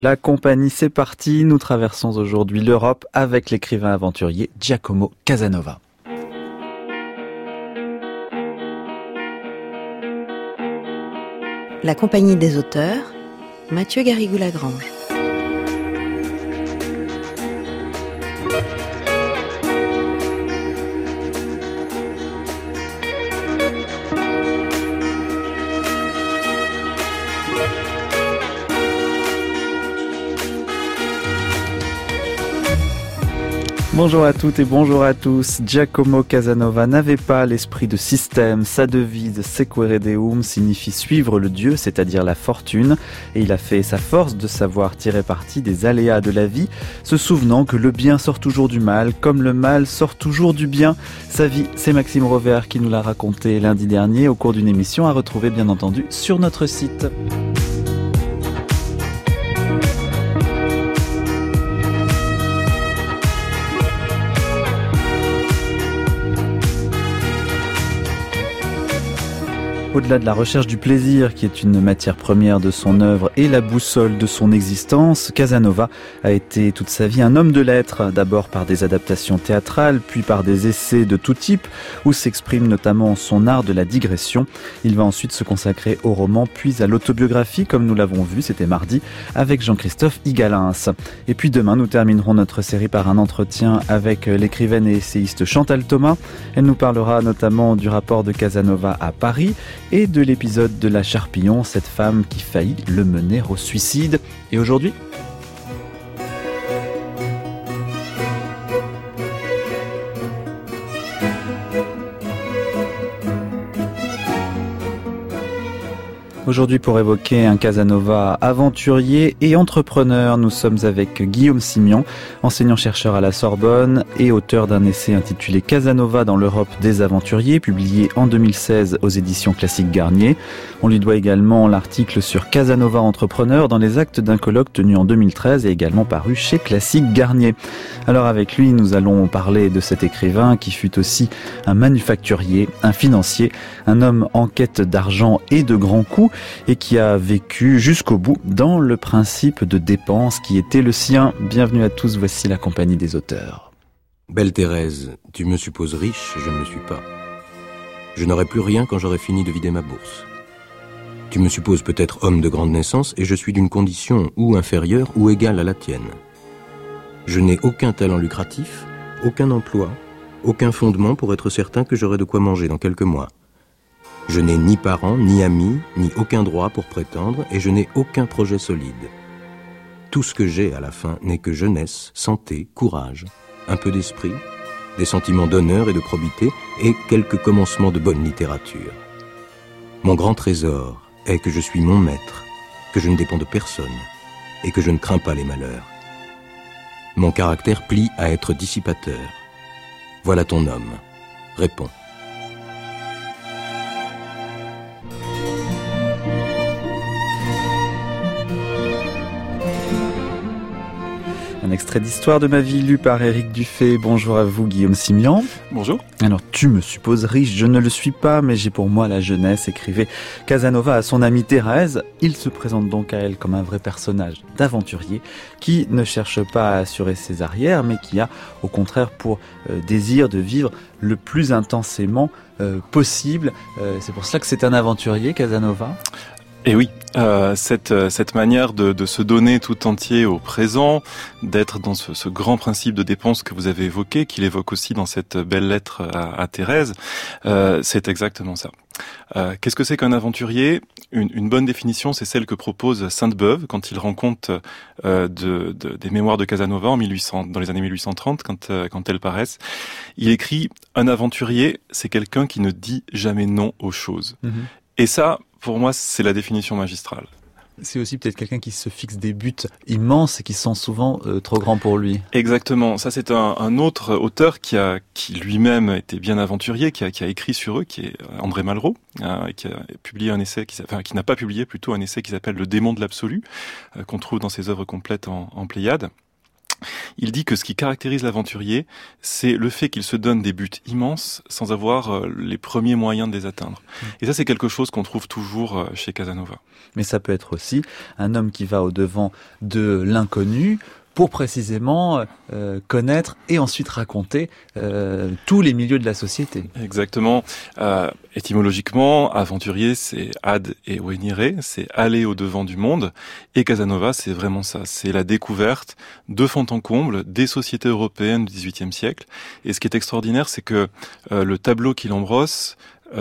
La compagnie, c'est parti. Nous traversons aujourd'hui l'Europe avec l'écrivain aventurier Giacomo Casanova. La compagnie des auteurs, Mathieu Garrigou-Lagrange. Bonjour à toutes et bonjour à tous. Giacomo Casanova n'avait pas l'esprit de système. Sa devise Sequere Deum signifie suivre le Dieu, c'est-à-dire la fortune. Et il a fait sa force de savoir tirer parti des aléas de la vie, se souvenant que le bien sort toujours du mal, comme le mal sort toujours du bien. Sa vie, c'est Maxime Rovert qui nous l'a raconté lundi dernier au cours d'une émission à retrouver bien entendu sur notre site. Au-delà de la recherche du plaisir, qui est une matière première de son œuvre et la boussole de son existence, Casanova a été toute sa vie un homme de lettres, d'abord par des adaptations théâtrales, puis par des essais de tout type, où s'exprime notamment son art de la digression. Il va ensuite se consacrer au roman, puis à l'autobiographie, comme nous l'avons vu, c'était mardi, avec Jean-Christophe Igalins. Et puis demain, nous terminerons notre série par un entretien avec l'écrivaine et essayiste Chantal Thomas. Elle nous parlera notamment du rapport de Casanova à Paris, et de l'épisode de la Charpillon, cette femme qui faillit le mener au suicide. Et aujourd'hui, pour évoquer un Casanova aventurier et entrepreneur, nous sommes avec Guillaume Simian, enseignant-chercheur à la Sorbonne et auteur d'un essai intitulé Casanova dans l'Europe des aventuriers, publié en 2016 aux éditions Classique Garnier. On lui doit également l'article sur Casanova entrepreneur dans les actes d'un colloque tenu en 2013 et également paru chez Classique Garnier. Alors avec lui, nous allons parler de cet écrivain qui fut aussi un manufacturier, un financier, un homme en quête d'argent et de grands coups, et qui a vécu jusqu'au bout dans le principe de dépense qui était le sien. Bienvenue à tous, voici la compagnie des auteurs. Belle Thérèse, tu me supposes riche, je ne le suis pas. Je n'aurai plus rien quand j'aurai fini de vider ma bourse. Tu me supposes peut-être homme de grande naissance et je suis d'une condition ou inférieure ou égale à la tienne. Je n'ai aucun talent lucratif, aucun emploi, aucun fondement pour être certain que j'aurai de quoi manger dans quelques mois. Je n'ai ni parents, ni amis, ni aucun droit pour prétendre, et je n'ai aucun projet solide. Tout ce que j'ai à la fin n'est que jeunesse, santé, courage, un peu d'esprit, des sentiments d'honneur et de probité, et quelques commencements de bonne littérature. Mon grand trésor est que je suis mon maître, que je ne dépends de personne, et que je ne crains pas les malheurs. Mon caractère plie à être dissipateur. Voilà ton homme. Réponds. Un extrait d'Histoire de ma vie lu par Éric Dufay. Bonjour à vous Guillaume Simian. Bonjour. Alors tu me supposes riche, je ne le suis pas, mais j'ai pour moi la jeunesse, écrivait Casanova à son amie Thérèse. Il se présente donc à elle comme un vrai personnage d'aventurier qui ne cherche pas à assurer ses arrières, mais qui a au contraire pour désir de vivre le plus intensément possible. C'est pour cela que c'est un aventurier, Casanova. Et oui, cette manière de se donner tout entier au présent, d'être dans ce grand principe de dépense que vous avez évoqué, qu'il évoque aussi dans cette belle lettre à Thérèse, c'est exactement ça. Qu'est-ce que c'est qu'un aventurier ? Une bonne définition, c'est celle que propose Sainte-Beuve quand il rend compte des mémoires de Casanova dans les années 1830, quand elles paraissent. Il écrit « Un aventurier, c'est quelqu'un qui ne dit jamais non aux choses. Mmh. » Et ça, pour moi, c'est la définition magistrale. C'est aussi peut-être quelqu'un qui se fixe des buts immenses et qui sont souvent trop grands pour lui. Exactement. Ça, c'est un autre auteur qui lui-même était bien aventurier, qui a écrit sur eux, qui est André Malraux, qui a publié un essai, qui n'a pas publié plutôt un essai qui s'appelle Le démon de l'absolu, qu'on trouve dans ses œuvres complètes en Pléiade. Il dit que ce qui caractérise l'aventurier, c'est le fait qu'il se donne des buts immenses sans avoir les premiers moyens de les atteindre. Et ça, c'est quelque chose qu'on trouve toujours chez Casanova. Mais ça peut être aussi un homme qui va au-devant de l'inconnu pour précisément connaître et ensuite raconter tous les milieux de la société. Exactement. Étymologiquement, aventurier, c'est ad et venire, c'est aller au-devant du monde. Et Casanova, c'est vraiment ça. C'est la découverte de fond en comble des sociétés européennes du XVIIIe siècle. Et ce qui est extraordinaire, c'est que le tableau qu'il embrosse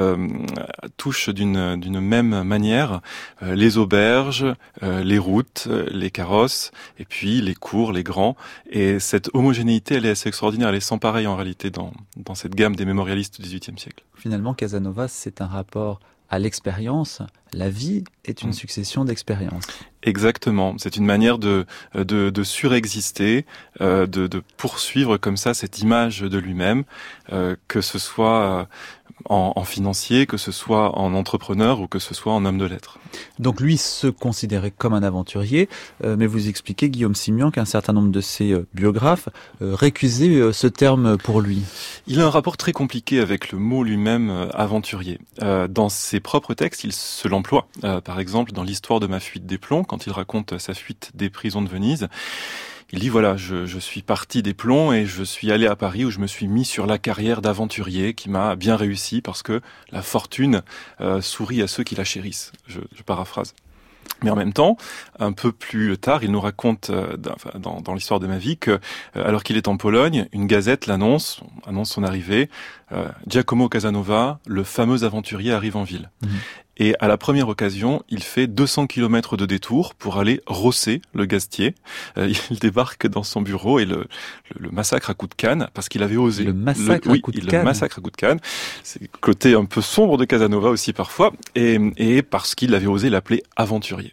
touche d'une même manière les auberges, les routes, les carrosses, et puis les cours, les grands. Et cette homogénéité, elle est assez extraordinaire. Elle est sans pareil en réalité dans cette gamme des mémorialistes du XVIIIe siècle. Finalement, Casanova, c'est un rapport à l'expérience. La vie est une succession d'expériences. Exactement. C'est une manière de surexister, de poursuivre comme ça cette image de lui-même, que ce soit en financier, que ce soit en entrepreneur ou que ce soit en homme de lettres. Donc lui se considérait comme un aventurier, mais vous expliquez, Guillaume Simian, qu'un certain nombre de ses biographes récusaient ce terme pour lui. Il a un rapport très compliqué avec le mot lui-même aventurier. Dans ses propres textes, il se l'emploie. Par exemple, dans l'histoire de ma fuite des plombs, quand il raconte sa fuite des prisons de Venise, il dit voilà, je suis parti des plombs et je suis allé à Paris où je me suis mis sur la carrière d'aventurier qui m'a bien réussi parce que la fortune sourit à ceux qui la chérissent. Je paraphrase. Mais en même temps, un peu plus tard, il nous raconte dans l'histoire de ma vie que, alors qu'il est en Pologne, une gazette annonce son arrivée. Giacomo Casanova, le fameux aventurier, arrive en ville. Mmh. Et à la première occasion, il fait 200 km de détour pour aller rosser le gastier. Il débarque dans son bureau et le massacre à coups de canne parce qu'il avait osé. Le massacre à coups de canne. Le massacre à coups de canne. C'est le côté un peu sombre de Casanova aussi parfois. Et parce qu'il avait osé l'appeler aventurier.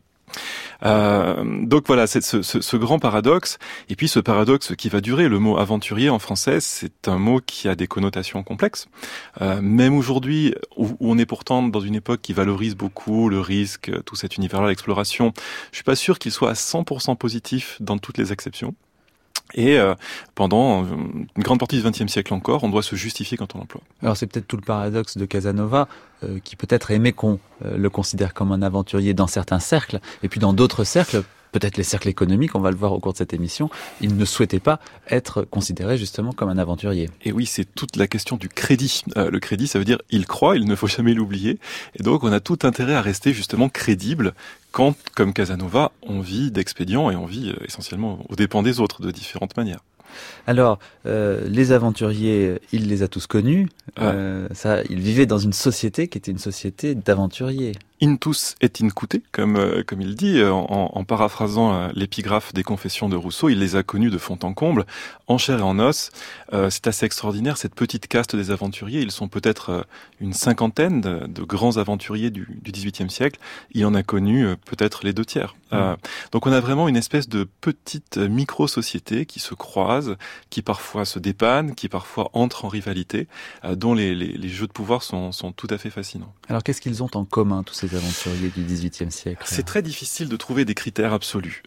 Donc voilà, c'est ce grand paradoxe, et puis ce paradoxe qui va durer. Le mot aventurier en français, c'est un mot qui a des connotations complexes. Même aujourd'hui, où on est pourtant dans une époque qui valorise beaucoup le risque, tout cet univers-là, l'exploration, je suis pas sûr qu'il soit à 100% positif dans toutes les acceptions. Et pendant une grande partie du XXe siècle encore, on doit se justifier quand on l'emploie. Alors c'est peut-être tout le paradoxe de Casanova, qui peut-être aimait qu'on le considère comme un aventurier dans certains cercles, et puis dans d'autres cercles, peut-être les cercles économiques, on va le voir au cours de cette émission, il ne souhaitait pas être considéré justement comme un aventurier. Et oui, c'est toute la question du crédit. Le crédit, ça veut dire il croit, il ne faut jamais l'oublier. Et donc on a tout intérêt à rester justement crédible quand, comme Casanova, on vit d'expédients et on vit essentiellement aux dépens des autres de différentes manières. Alors, les aventuriers, il les a tous connus. Il vivait dans une société qui était une société d'aventuriers. Intus et incute, comme il dit, en paraphrasant l'épigraphe des Confessions de Rousseau, il les a connus de fond en comble, en chair et en os. C'est assez extraordinaire, cette petite caste des aventuriers. Ils sont peut-être une cinquantaine de grands aventuriers du XVIIIe siècle. Il en a connu peut-être les 2/3. Donc on a vraiment une espèce de petite micro-société qui se croise, qui parfois se dépanne, qui parfois entre en rivalité, dont les jeux de pouvoir sont tout à fait fascinants. Alors qu'est-ce qu'ils ont en commun, tous ces aventuriers du XVIIIe siècle? C'est très difficile de trouver des critères absolus.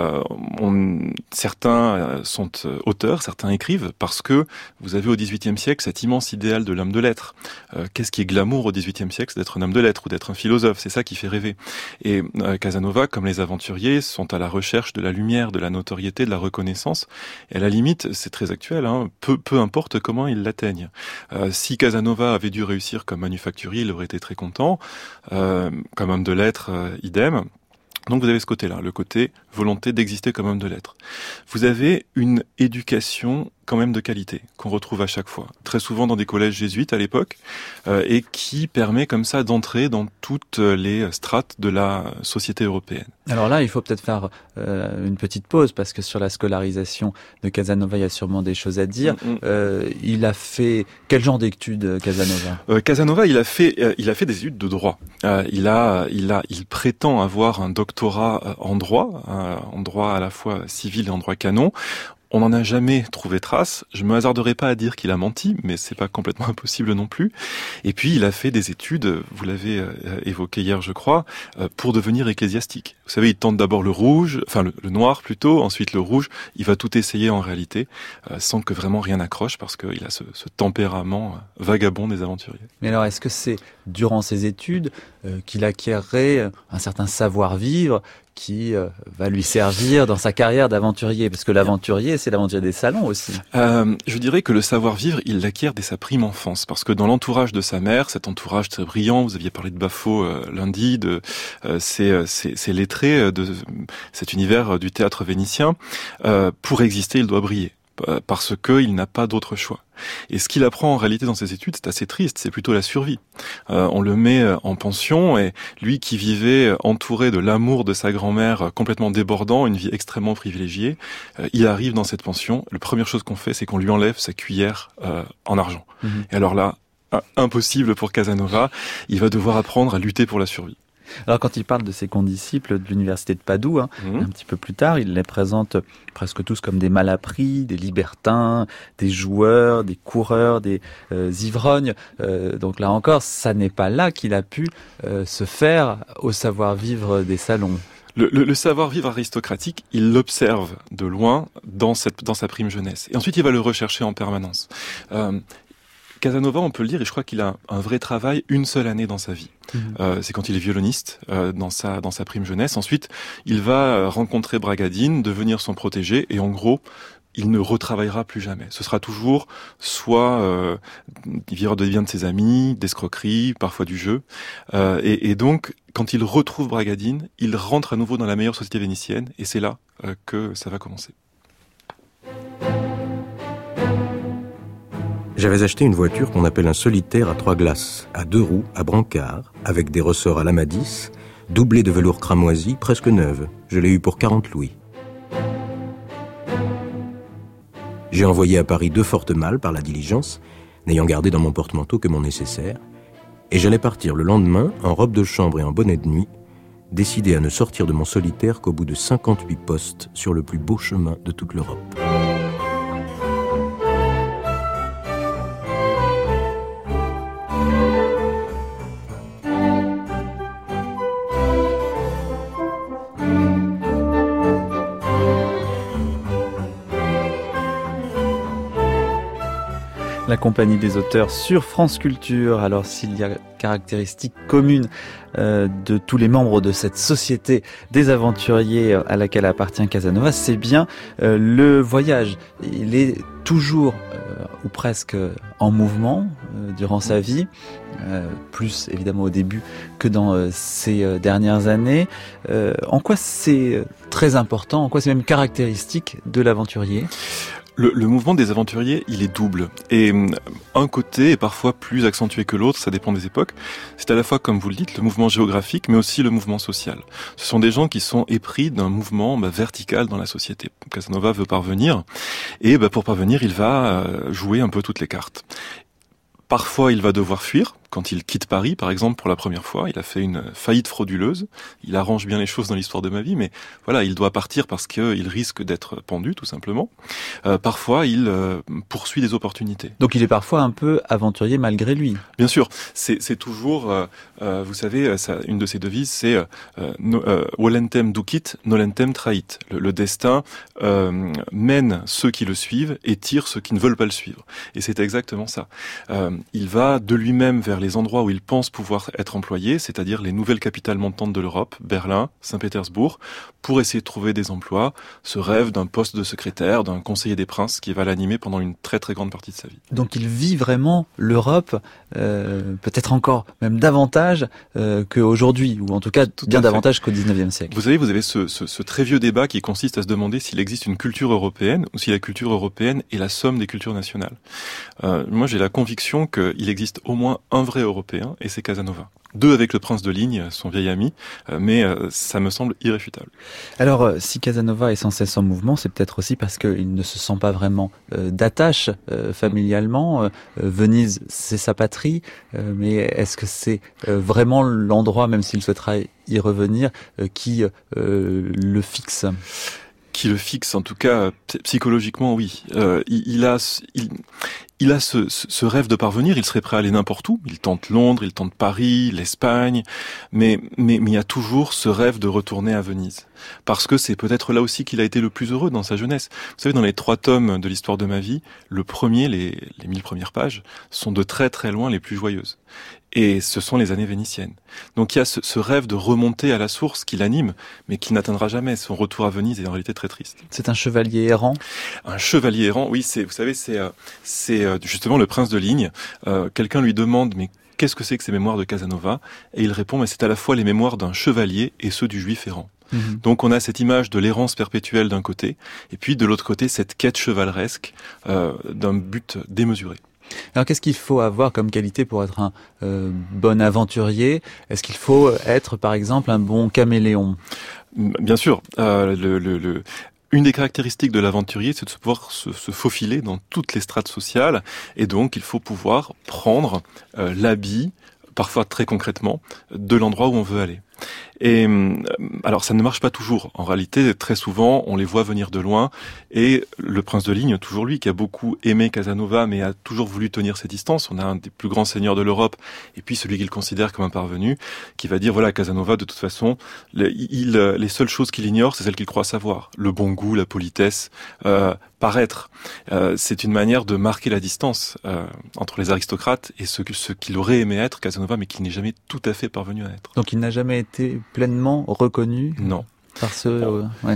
Certains sont auteurs, certains écrivent, parce que vous avez au XVIIIe siècle cet immense idéal de l'homme de lettres. Qu'est-ce qui est glamour au XVIIIe siècle? C'est d'être un homme de lettres ou d'être un philosophe, c'est ça qui fait rêver. Et Casanova, comme les aventuriers, sont à la recherche de la lumière, de la notoriété, de la reconnaissance. Et à la limite, c'est très actuel, peu importe comment ils l'atteignent. Si Casanova avait dû réussir comme manufacturier, il aurait été très content. Comme homme de lettres, idem. Donc vous avez ce côté-là, le côté volonté d'exister comme homme de lettres. Vous avez une éducation quand même de qualité, qu'on retrouve à chaque fois. Très souvent dans des collèges jésuites à l'époque, et qui permet comme ça d'entrer dans toutes les strates de la société européenne. Alors là, il faut peut-être faire une petite pause, parce que sur la scolarisation de Casanova, il y a sûrement des choses à dire. Il a fait quel genre d'études, Casanova? Casanova, il a fait des études de droit. Il prétend avoir un doctorat en droit à la fois civil et en droit canon. on n'en a jamais trouvé trace. Je me hasarderai pas à dire qu'il a menti, mais c'est pas complètement impossible non plus. Et puis il a fait des études, vous l'avez évoqué hier je crois, pour devenir ecclésiastique. Vous savez, il tente d'abord le rouge, enfin le noir plutôt, ensuite le rouge. Il va tout essayer en réalité, sans que vraiment rien n'accroche, parce qu'il a ce tempérament vagabond des aventuriers. Mais alors, est-ce que c'est durant ses études qu'il acquerrait un certain savoir-vivre qui va lui servir dans sa carrière d'aventurier? Parce que l'aventurier, c'est l'aventurier des salons aussi. Je dirais que le savoir-vivre, il l'acquiert dès sa prime enfance, parce que dans l'entourage de sa mère, cet entourage très brillant, vous aviez parlé de Baffo lundi, de ces lettrés de cet univers du théâtre vénitien, pour exister, il doit briller. Parce qu'il n'a pas d'autre choix. Et ce qu'il apprend en réalité dans ses études, c'est assez triste, c'est plutôt la survie. On le met en pension, et lui qui vivait entouré de l'amour de sa grand-mère complètement débordant, une vie extrêmement privilégiée, il arrive dans cette pension, la première chose qu'on fait, c'est qu'on lui enlève sa cuillère en argent. Et alors là, impossible pour Casanova, il va devoir apprendre à lutter pour la survie. Alors quand il parle de ses condisciples de l'université de Padoue, un petit peu plus tard, il les présente presque tous comme des malappris, des libertins, des joueurs, des coureurs, des ivrognes. Donc là encore, ça n'est pas là qu'il a pu se faire au savoir-vivre des salons. Le savoir-vivre aristocratique, il l'observe de loin dans sa prime jeunesse. Et ensuite, il va le rechercher en permanence. Casanova, on peut le dire, et je crois qu'il a un vrai travail une seule année dans sa vie. C'est quand il est violoniste dans sa prime jeunesse. Ensuite, il va rencontrer Bragadine, devenir son protégé, et en gros, il ne retravaillera plus jamais. Ce sera toujours soit il devient de ses amis, d'escroquerie, parfois du jeu. Et donc, quand il retrouve Bragadine, il rentre à nouveau dans la meilleure société vénitienne, et c'est là que ça va commencer. J'avais acheté une voiture qu'on appelle un solitaire à 3 glaces, à 2 roues, à brancard, avec des ressorts à l'Amadis, doublée de velours cramoisi, presque neuve. Je l'ai eue pour 40 louis. J'ai envoyé à Paris 2 fortes malles par la diligence, n'ayant gardé dans mon porte-manteau que mon nécessaire, et j'allais partir le lendemain, en robe de chambre et en bonnet de nuit, décidé à ne sortir de mon solitaire qu'au bout de 58 postes sur le plus beau chemin de toute l'Europe. La compagnie des auteurs sur France Culture. Alors s'il y a caractéristiques communes de tous les membres de cette société des aventuriers à laquelle appartient Casanova, c'est bien le voyage. Il est toujours ou presque en mouvement durant sa vie, plus évidemment au début que dans ces dernières années. En quoi c'est très important, en quoi c'est même caractéristique de l'aventurier ? Le mouvement des aventuriers, il est double. Et un côté est parfois plus accentué que l'autre, ça dépend des époques. C'est à la fois, comme vous le dites, le mouvement géographique, mais aussi le mouvement social. Ce sont des gens qui sont épris d'un mouvement vertical dans la société. Casanova veut parvenir, et pour parvenir, il va jouer un peu toutes les cartes. Parfois, il va devoir fuir. Quand il quitte Paris, par exemple, pour la première fois, il a fait une faillite frauduleuse. Il arrange bien les choses dans l'histoire de ma vie, mais voilà, il doit partir parce qu'il risque d'être pendu, tout simplement. Parfois, il poursuit des opportunités. Donc, il est parfois un peu aventurier malgré lui. Bien sûr, c'est toujours, vous savez, une de ses devises, c'est volentem ducit, nolentem trahit. Le destin mène ceux qui le suivent et tire ceux qui ne veulent pas le suivre. Et c'est exactement ça. Il va de lui-même vers les endroits où il pense pouvoir être employé, c'est-à-dire les nouvelles capitales montantes de l'Europe, Berlin, Saint-Pétersbourg, pour essayer de trouver des emplois, ce rêve d'un poste de secrétaire, d'un conseiller des princes qui va l'animer pendant une très très grande partie de sa vie. Donc il vit vraiment l'Europe, peut-être encore même davantage qu'aujourd'hui, ou en tout cas bien davantage qu'au XIXe siècle. Vous avez ce très vieux débat qui consiste à se demander s'il existe une culture européenne ou si la culture européenne est la somme des cultures nationales. Moi j'ai la conviction qu'il existe au moins un vrai Européen, et c'est Casanova. 2 avec le prince de Ligne, son vieil ami, mais ça me semble irréfutable. Alors, si Casanova est sans cesse en mouvement, c'est peut-être aussi parce qu'il ne se sent pas vraiment d'attache familialement. Venise, c'est sa patrie, mais est-ce que c'est vraiment l'endroit, même s'il souhaitera y revenir, qui le fixe ? qui le fixe, en tout cas psychologiquement, oui. Il a ce rêve de parvenir, il serait prêt à aller n'importe où. Il tente Londres, il tente Paris, l'Espagne, mais il y a toujours ce rêve de retourner à Venise. Parce que c'est peut-être là aussi qu'il a été le plus heureux dans sa jeunesse. Vous savez, dans les 3 tomes de l'histoire de ma vie, le premier, les 1000 premières pages, sont de très très loin les plus joyeuses. Et ce sont les années vénitiennes. Donc il y a ce rêve de remonter à la source qui l'anime, mais qui n'atteindra jamais. Son retour à Venise est en réalité très triste. C'est un chevalier errant. Un chevalier errant, oui, vous savez, c'est justement le prince de Ligne. Quelqu'un lui demande, mais qu'est-ce que c'est que ces mémoires de Casanova ? Et il répond, mais c'est à la fois les mémoires d'un chevalier et ceux du juif errant. Donc on a cette image de l'errance perpétuelle d'un côté, et puis de l'autre côté cette quête chevaleresque d'un but démesuré. Alors qu'est-ce qu'il faut avoir comme qualité pour être un bon aventurier ? Est-ce qu'il faut être par exemple un bon caméléon ? Bien sûr, une des caractéristiques de l'aventurier, c'est de pouvoir se faufiler dans toutes les strates sociales, et donc il faut pouvoir prendre l'habit, parfois très concrètement, de l'endroit où on veut aller. Et alors ça ne marche pas toujours. En réalité, très souvent, on les voit venir de loin. Et le prince de Ligne, toujours lui, qui a beaucoup aimé Casanova, mais a toujours voulu tenir ses distances. On a un des plus grands seigneurs de l'Europe, et puis celui qu'il considère comme un parvenu, qui va dire, voilà, Casanova, de toute façon, les seules choses qu'il ignore, c'est celles qu'il croit savoir. Le bon goût, la politesse, paraître. C'est une manière de marquer la distance entre les aristocrates et ce qu'il aurait aimé être, Casanova, mais qu'il n'est jamais tout à fait parvenu à être. Donc il n'a jamais été pleinement reconnu. Non. Par ouais.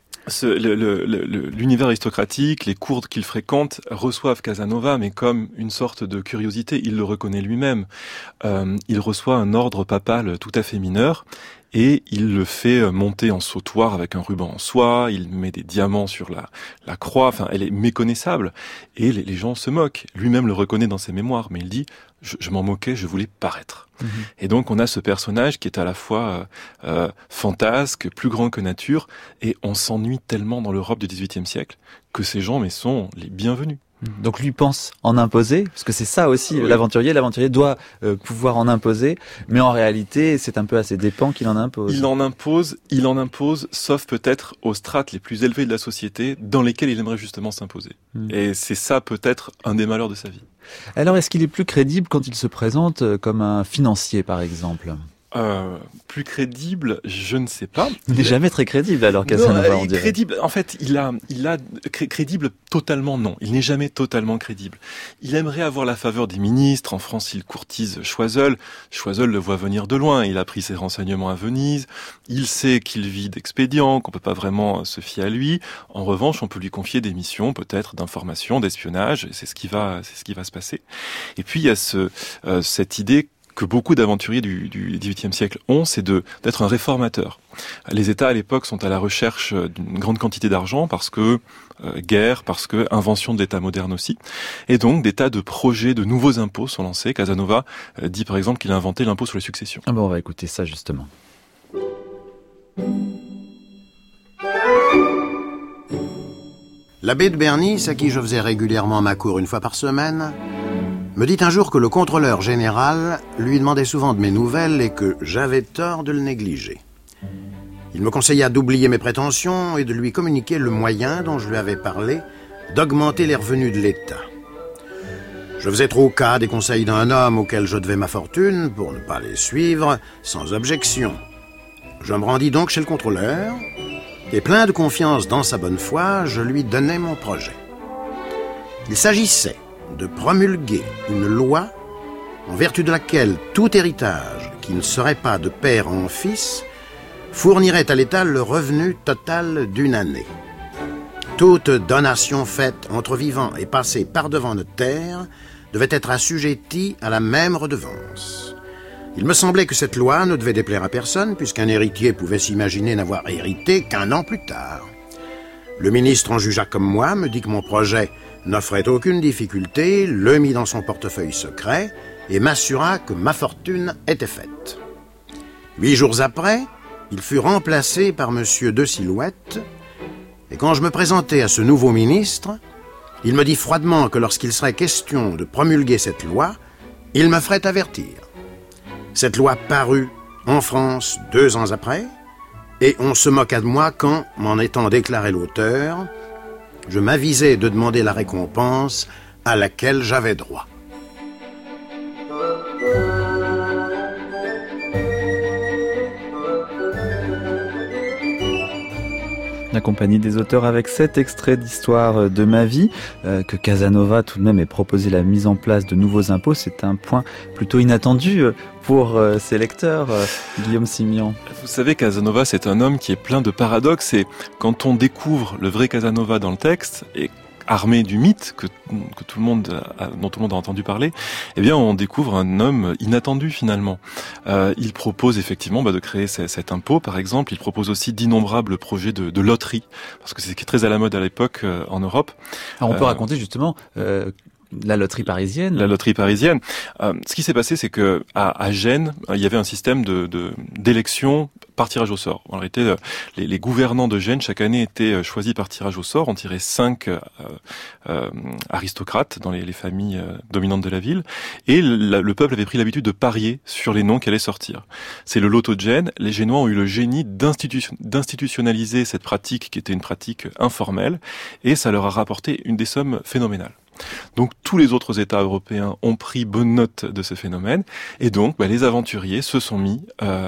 L'univers aristocratique, les cours qu'il fréquente reçoivent Casanova, mais comme une sorte de curiosité. Il le reconnaît lui-même. Il reçoit un ordre papal tout à fait mineur. Et il le fait monter en sautoir avec un ruban en soie, il met des diamants sur la croix, enfin elle est méconnaissable, et les gens se moquent. Lui-même le reconnaît dans ses mémoires, mais il dit « je m'en moquais, je voulais paraître ». Et donc on a ce personnage qui est à la fois fantasque, plus grand que nature, et on s'ennuie tellement dans l'Europe du XVIIIe siècle que ces gens sont les bienvenus. Donc lui pense en imposer, parce que c'est ça aussi, oui. L'aventurier doit pouvoir en imposer, mais en réalité c'est un peu à ses dépens qu'il en impose. Il en impose, sauf peut-être aux strates les plus élevées de la société, dans lesquelles il aimerait justement s'imposer. Et c'est ça peut-être un des malheurs de sa vie. Alors est-ce qu'il est plus crédible quand il se présente comme un financier par exemple ? Plus crédible, je ne sais pas. Il n'est jamais très crédible alors Casanova, on dirait. Crédible, en fait, crédible totalement non. Il n'est jamais totalement crédible. Il aimerait avoir la faveur des ministres. En France, il courtise Choiseul. Choiseul le voit venir de loin. Il a pris ses renseignements à Venise. Il sait qu'il vit d'expédients, qu'on peut pas vraiment se fier à lui. En revanche, on peut lui confier des missions, peut-être d'information, d'espionnage. Et c'est ce qui va se passer. Et puis il y a cette idée que beaucoup d'aventuriers du XVIIIe siècle ont, c'est d'être un réformateur. Les États à l'époque sont à la recherche d'une grande quantité d'argent parce que guerre, parce que invention de l'État moderne aussi. Et donc des tas de projets, de nouveaux impôts sont lancés. Casanova dit par exemple qu'il a inventé l'impôt sur les successions. Ah bon, on va écouter ça justement. L'abbé de Bernis, à qui je faisais régulièrement ma cour 1 fois par semaine, me dit un jour que le contrôleur général lui demandait souvent de mes nouvelles et que j'avais tort de le négliger. Il me conseilla d'oublier mes prétentions et de lui communiquer le moyen dont je lui avais parlé d'augmenter les revenus de l'État. Je faisais trop cas des conseils d'un homme auquel je devais ma fortune pour ne pas les suivre sans objection. Je me rendis donc chez le contrôleur et plein de confiance dans sa bonne foi, je lui donnai mon projet. Il s'agissait de promulguer une loi en vertu de laquelle tout héritage qui ne serait pas de père en fils fournirait à l'État le revenu total d'une année. Toute donation faite entre vivants et passée par devant notaire devait être assujettie à la même redevance. Il me semblait que cette loi ne devait déplaire à personne puisqu'un héritier pouvait s'imaginer n'avoir hérité qu'1 an plus tard. Le ministre en jugea comme moi, me dit que mon projet n'offrait aucune difficulté, le mit dans son portefeuille secret et m'assura que ma fortune était faite. 8 jours après, il fut remplacé par monsieur de Silhouette et quand je me présentai à ce nouveau ministre, il me dit froidement que lorsqu'il serait question de promulguer cette loi, il me ferait avertir. Cette loi parut en France 2 ans après Et on se moqua de moi quand, m'en étant déclaré l'auteur, je m'avisai de demander la récompense à laquelle j'avais droit. La compagnie des auteurs avec 7 extraits d'histoire de ma vie, que Casanova tout de même ait proposé la mise en place de nouveaux impôts, c'est un point plutôt inattendu pour ses lecteurs, Guillaume Simian. Vous savez, Casanova, c'est un homme qui est plein de paradoxes, et quand on découvre le vrai Casanova dans le texte, et armé du mythe dont tout le monde a entendu parler, eh bien, on découvre un homme inattendu finalement. Il propose effectivement de créer cet impôt, par exemple. Il propose aussi d'innombrables projets de loterie, parce que c'est très à la mode à l'époque en Europe. Alors on peut raconter justement la loterie parisienne. La loterie parisienne. Ce qui s'est passé, c'est que à Gênes, il y avait un système d'élection par tirage au sort. En réalité, les gouvernants de Gênes, chaque année, étaient choisis par tirage au sort. On tirait 5 aristocrates dans les familles dominantes de la ville. Et le peuple avait pris l'habitude de parier sur les noms qui allaient sortir. C'est le loto de Gênes. Les Génois ont eu le génie d'institutionnaliser cette pratique qui était une pratique informelle. Et ça leur a rapporté des sommes phénoménales. Donc tous les autres États européens ont pris bonne note de ce phénomène, et donc les aventuriers se sont mis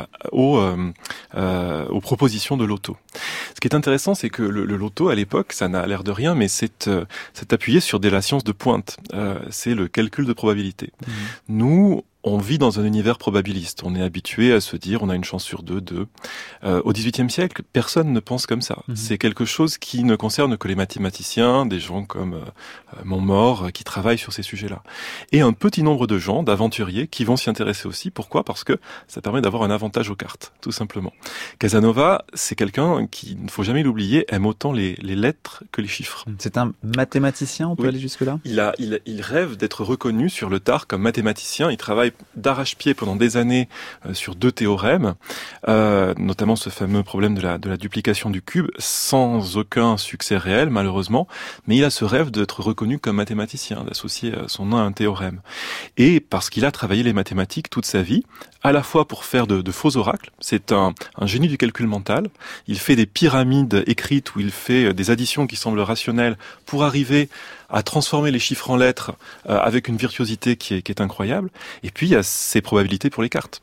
aux propositions de loto. Ce qui est intéressant, c'est que le loto à l'époque, ça n'a l'air de rien, mais c'est appuyé sur la science de pointe. C'est le calcul de probabilité. Nous, on vit dans un univers probabiliste. On est habitué à se dire on a une chance sur deux. Au XVIIIe siècle, personne ne pense comme ça. C'est quelque chose qui ne concerne que les mathématiciens, des gens comme Montmort, qui travaillent sur ces sujets-là. Et un petit nombre de gens, d'aventuriers, qui vont s'y intéresser aussi. Pourquoi ? Parce que ça permet d'avoir un avantage aux cartes, tout simplement. Casanova, c'est quelqu'un qui, il ne faut jamais l'oublier, aime autant les lettres que les chiffres. C'est un mathématicien, on peut aller jusque-là ? Il rêve d'être reconnu sur le tard comme mathématicien. Il travaille d'arrache-pied pendant des années sur 2 théorèmes, notamment ce fameux problème de la duplication du cube, sans aucun succès réel malheureusement, mais il a ce rêve d'être reconnu comme mathématicien, d'associer son nom à un théorème. Et parce qu'il a travaillé les mathématiques toute sa vie, à la fois pour faire de faux oracles, c'est un génie du calcul mental, il fait des pyramides écrites où il fait des additions qui semblent rationnelles pour arriver à transformer les chiffres en lettres avec une virtuosité qui est incroyable. Et puis il y a ses probabilités pour les cartes.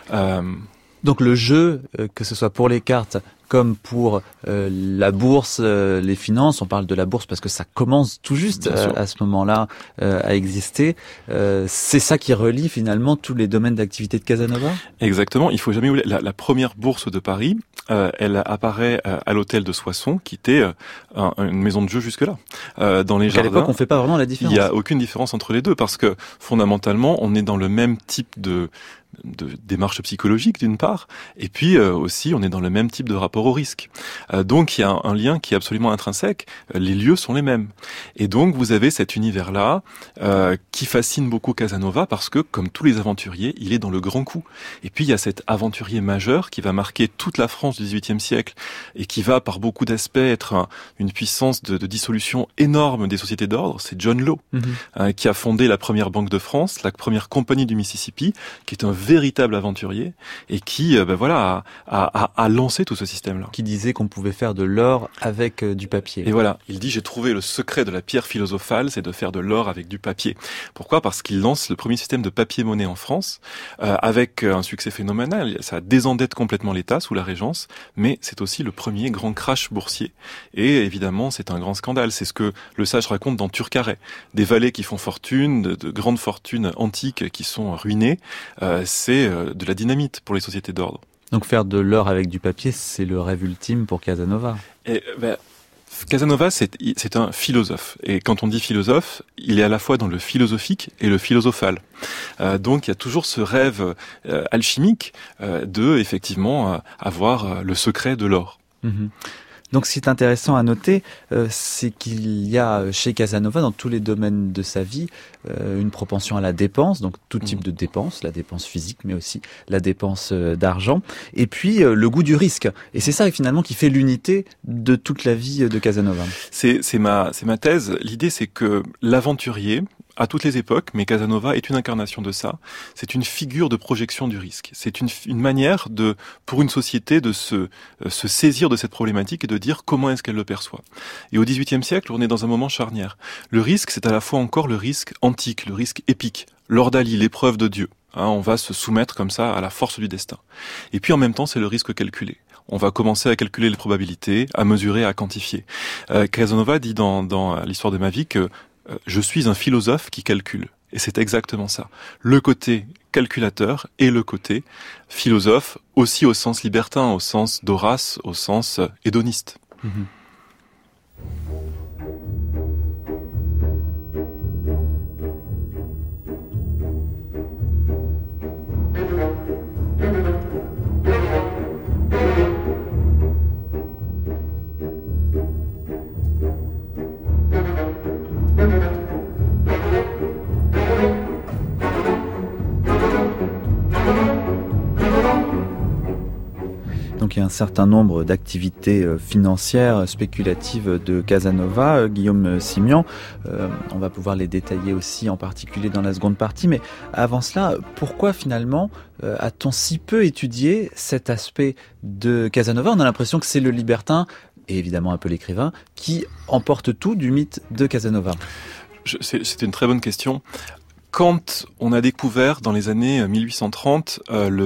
Donc le jeu, que ce soit pour les cartes comme pour la bourse, les finances, on parle de la bourse parce que ça commence tout juste à ce moment-là à exister. C'est ça qui relie finalement tous les domaines d'activité de Casanova ? Exactement, il faut jamais oublier la première bourse de Paris, elle apparaît à l'hôtel de Soissons, qui était une maison de jeu jusque-là. Dans les jardins, à l'époque, on fait pas vraiment la différence. Il y a aucune différence entre les deux parce que fondamentalement, on est dans le même type de démarche psychologique d'une part, et puis aussi on est dans le même type de rapport au risque. Donc il y a un lien qui est absolument intrinsèque, les lieux sont les mêmes. Et donc vous avez cet univers-là qui fascine beaucoup Casanova parce que, comme tous les aventuriers, il est dans le grand coup. Et puis il y a cet aventurier majeur qui va marquer toute la France du XVIIIe siècle et qui va par beaucoup d'aspects être une puissance de dissolution énorme des sociétés d'ordre, c'est John Law, qui a fondé la première banque de France, la première compagnie du Mississippi, qui est un véritable aventurier et qui a lancé tout ce système-là. Qui disait qu'on pouvait faire de l'or avec du papier. Et voilà, il dit j'ai trouvé le secret de la pierre philosophale, c'est de faire de l'or avec du papier. Pourquoi ? Parce qu'il lance le premier système de papier-monnaie en France avec un succès phénoménal. Ça désendette complètement l'État sous la Régence, mais c'est aussi le premier grand crash boursier. Et évidemment, c'est un grand scandale. C'est ce que le sage raconte dans Turcaret. Des vallées qui font fortune, de grandes fortunes antiques qui sont ruinées. C'est de la dynamite pour les sociétés d'ordre. Donc faire de l'or avec du papier, c'est le rêve ultime pour Casanova. Casanova, c'est un philosophe. Et quand on dit philosophe, il est à la fois dans le philosophique et le philosophal. Donc il y a toujours ce rêve alchimique de, effectivement, avoir le secret de l'or. Donc ce qui est intéressant à noter, c'est qu'il y a chez Casanova, dans tous les domaines de sa vie, une propension à la dépense, donc tout type de dépense, la dépense physique, mais aussi la dépense d'argent, et puis le goût du risque. Et c'est ça finalement qui fait l'unité de toute la vie de Casanova. C'est ma thèse. L'idée, c'est que l'aventurier à toutes les époques, mais Casanova est une incarnation de ça. C'est une figure de projection du risque. C'est une manière pour une société de se saisir de cette problématique et de dire comment est-ce qu'elle le perçoit. Et au XVIIIe siècle, on est dans un moment charnière. Le risque, c'est à la fois encore le risque antique, le risque épique. L'ordalie, l'épreuve de Dieu. On va se soumettre comme ça à la force du destin. Et puis en même temps, c'est le risque calculé. On va commencer à calculer les probabilités, à mesurer, à quantifier. Casanova dit dans l'histoire de ma vie que je suis un philosophe qui calcule. Et c'est exactement ça. Le côté calculateur et le côté philosophe, aussi au sens libertin, au sens d'Horace, au sens hédoniste. Donc il y a un certain nombre d'activités financières, spéculatives de Casanova, Guillaume Simian. On va pouvoir les détailler aussi, en particulier dans la seconde partie. Mais avant cela, pourquoi finalement a-t-on si peu étudié cet aspect de Casanova ? On a l'impression que c'est le libertin, et évidemment un peu l'écrivain, qui emporte tout du mythe de Casanova. C'est une très bonne question. Quand on a découvert dans les années 1830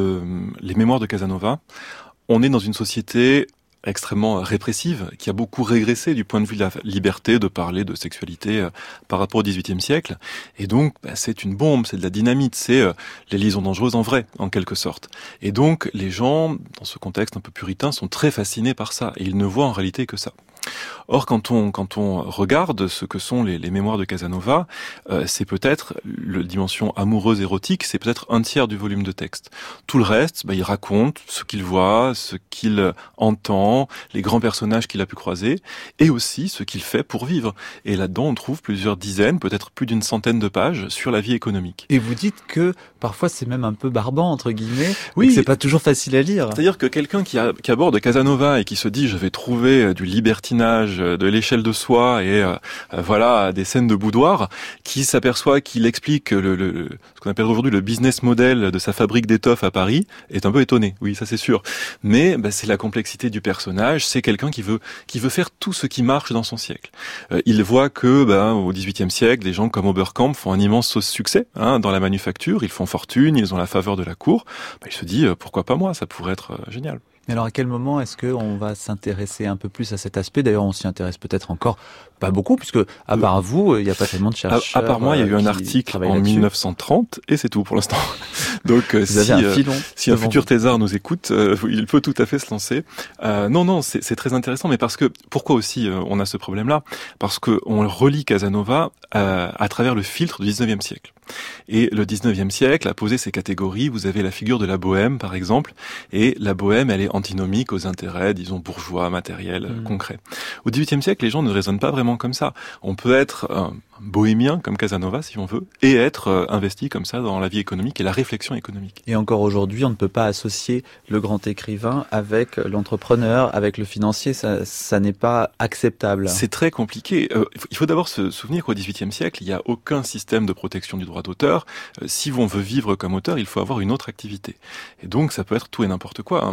les mémoires de Casanova, on est dans une société extrêmement répressive, qui a beaucoup régressé du point de vue de la liberté de parler de sexualité par rapport au XVIIIe siècle. Et donc, c'est une bombe, c'est de la dynamite, c'est les liaisons dangereuses en vrai, en quelque sorte. Et donc, les gens, dans ce contexte un peu puritain, sont très fascinés par ça, et ils ne voient en réalité que ça. Or, quand on regarde ce que sont les mémoires de Casanova, c'est peut-être la dimension amoureuse érotique, c'est peut-être un tiers du volume de texte. Tout le reste, il raconte ce qu'il voit, ce qu'il entend, les grands personnages qu'il a pu croiser, et aussi ce qu'il fait pour vivre. Et là-dedans, on trouve plusieurs dizaines, peut-être plus d'une centaine de pages sur la vie économique. Et vous dites que parfois c'est même un peu barbant, entre guillemets, oui, et que c'est pas toujours facile à lire. C'est-à-dire que quelqu'un qui aborde Casanova et qui se dit « je vais trouver du libertinage, de l'échelle de soi et voilà des scènes de boudoir », qui s'aperçoit qu'il explique ce qu'on appelle aujourd'hui le business model de sa fabrique d'étoffes à Paris, est un peu étonné. Oui, ça c'est sûr. Mais c'est la complexité du personnage. C'est quelqu'un qui veut faire tout ce qui marche dans son siècle. Il voit que au XVIIIe siècle, des gens comme Oberkampf font un immense succès dans la manufacture. Ils font fortune, ils ont la faveur de la cour. Il se dit pourquoi pas moi, ça pourrait être génial. Mais alors à quel moment est-ce qu'on va s'intéresser un peu plus à cet aspect ? D'ailleurs, on s'y intéresse peut-être encore pas beaucoup, puisque à part vous, il n'y a pas tellement de chercheurs. À part moi, il y a eu un article en 1930, et c'est tout pour l'instant. Donc si un futur thésard nous écoute, il peut tout à fait se lancer. Non, c'est très intéressant, mais parce que, pourquoi aussi on a ce problème-là ? Parce que on relit Casanova à travers le filtre du 19e siècle. Et le 19e siècle a posé ces catégories. Vous avez la figure de la bohème, par exemple, et la bohème, elle est antinomique aux intérêts, disons, bourgeois, matériels, concrets. Au 18e siècle, les gens ne raisonnent pas vraiment comme ça. On peut être un bohémien, comme Casanova, si on veut, et être investi comme ça dans la vie économique et la réflexion économique. Et encore aujourd'hui, on ne peut pas associer le grand écrivain avec l'entrepreneur, avec le financier. Ça n'est pas acceptable. C'est très compliqué. Il faut d'abord se souvenir qu'au 18e siècle, il n'y a aucun système de protection du droit d'auteur. Si on veut vivre comme auteur, il faut avoir une autre activité. Et donc, ça peut être tout et n'importe quoi.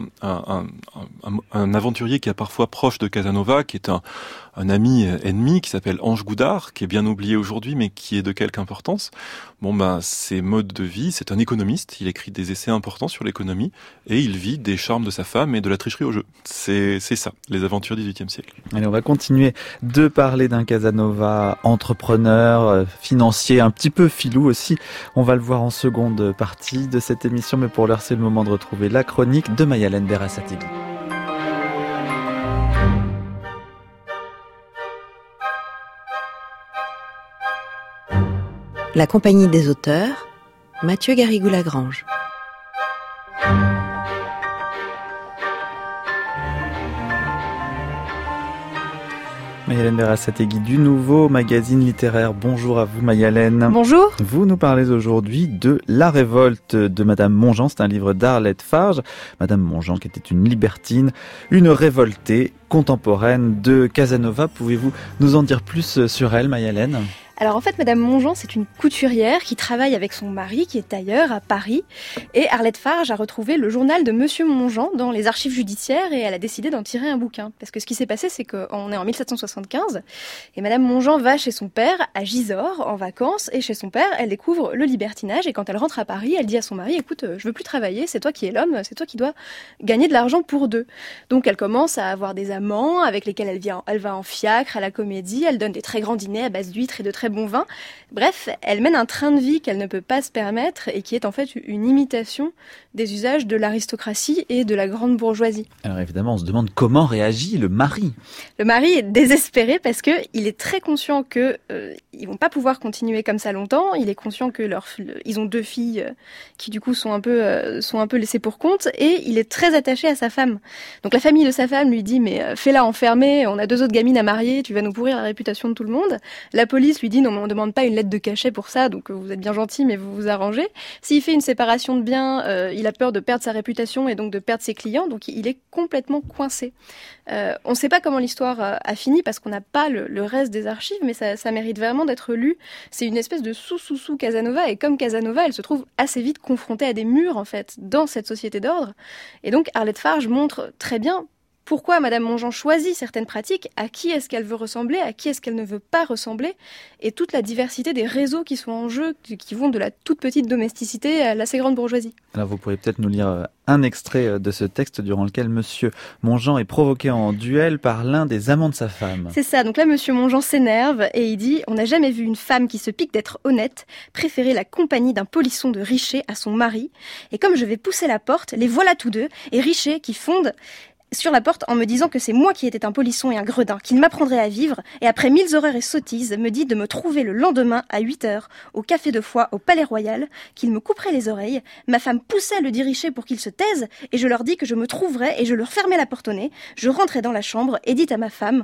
Un aventurier qui est parfois proche de Casanova, qui est un ami ennemi, qui s'appelle Ange Goudard, qui est bien oublié aujourd'hui, mais qui est de quelque importance. Ses modes de vie, c'est un économiste. Il écrit des essais importants sur l'économie et il vit des charmes de sa femme et de la tricherie au jeu. C'est ça, les aventures du XVIIIe siècle. Allez, on va continuer de parler d'un Casanova entrepreneur, financier, un petit peu filou aussi. On va le voir en seconde partie de cette émission, mais pour l'heure, c'est le moment de retrouver la chronique de Mayalène Berasategui. La compagnie des auteurs, Mathieu Garrigou-Lagrange. Mayalène Berasategui du Nouveau Magazine Littéraire. Bonjour à vous Mayalène. Bonjour. Vous nous parlez aujourd'hui de La Révolte de Madame Montjean. C'est un livre d'Arlette Farge. Madame Montjean qui était une libertine, une révoltée contemporaine de Casanova. Pouvez-vous nous en dire plus sur elle, Mayalène ? Alors en fait, Madame Mongeant, c'est une couturière qui travaille avec son mari, qui est tailleur à Paris. Et Arlette Farge a retrouvé le journal de Monsieur Mongeant dans les archives judiciaires et elle a décidé d'en tirer un bouquin. Parce que ce qui s'est passé, c'est qu'on est en 1775 et Madame Mongeant va chez son père à Gisors en vacances. Et chez son père, elle découvre le libertinage. Et quand elle rentre à Paris, elle dit à son mari, écoute, je veux plus travailler, c'est toi qui es l'homme, c'est toi qui dois gagner de l'argent pour deux. Donc elle commence à avoir des amants avec lesquels elle va en fiacre, à la comédie, elle donne des très grands dîners à base d'huîtres et de très bon vin. Bref, elle mène un train de vie qu'elle ne peut pas se permettre et qui est en fait une imitation des usages de l'aristocratie et de la grande bourgeoisie. Alors évidemment, on se demande comment réagit le mari. Le mari est désespéré parce que il est très conscient que ils vont pas pouvoir continuer comme ça longtemps. Il est conscient que ils ont 2 filles qui du coup sont un peu laissées pour compte et il est très attaché à sa femme. Donc la famille de sa femme lui dit mais fais-la enfermer, on a 2 autres gamines à marier, tu vas nous pourrir la réputation de tout le monde. La police lui dit non mais on demande pas une lettre de cachet pour ça, donc vous êtes bien gentil mais vous vous arrangez. S'il fait une séparation de biens, il a peur de perdre sa réputation et donc de perdre ses clients, donc il est complètement coincé. On ne sait pas comment l'histoire a fini parce qu'on n'a pas le reste des archives, mais ça mérite vraiment d'être lu. C'est une espèce de sous Casanova et comme Casanova, elle se trouve assez vite confrontée à des murs en fait dans cette société d'ordre. Et donc Arlette Farge montre très bien pourquoi Madame Mongeant choisit certaines pratiques, à qui est-ce qu'elle veut ressembler, à qui est-ce qu'elle ne veut pas ressembler, et toute la diversité des réseaux qui sont en jeu, qui vont de la toute petite domesticité à l'assez grande bourgeoisie. Alors vous pourriez peut-être nous lire un extrait de ce texte durant lequel Monsieur Mongeant est provoqué en duel par l'un des amants de sa femme. C'est ça, donc là Monsieur Mongeant s'énerve et il dit « On n'a jamais vu une femme qui se pique d'être honnête préférer la compagnie d'un polisson de Richer à son mari, et comme je vais pousser la porte, les voilà tous deux, et Richer qui fonde sur la porte en me disant que c'est moi qui étais un polisson et un gredin, qu'il m'apprendrait à vivre, et après 1000 horreurs et sottises, me dit de me trouver le lendemain à 8h au Café de Foix au Palais Royal, qu'il me couperait les oreilles. Ma femme poussait le dit Richer pour qu'il se taise, et je leur dis que je me trouverais et je leur fermais la porte au nez. Je rentrais dans la chambre et dit à ma femme...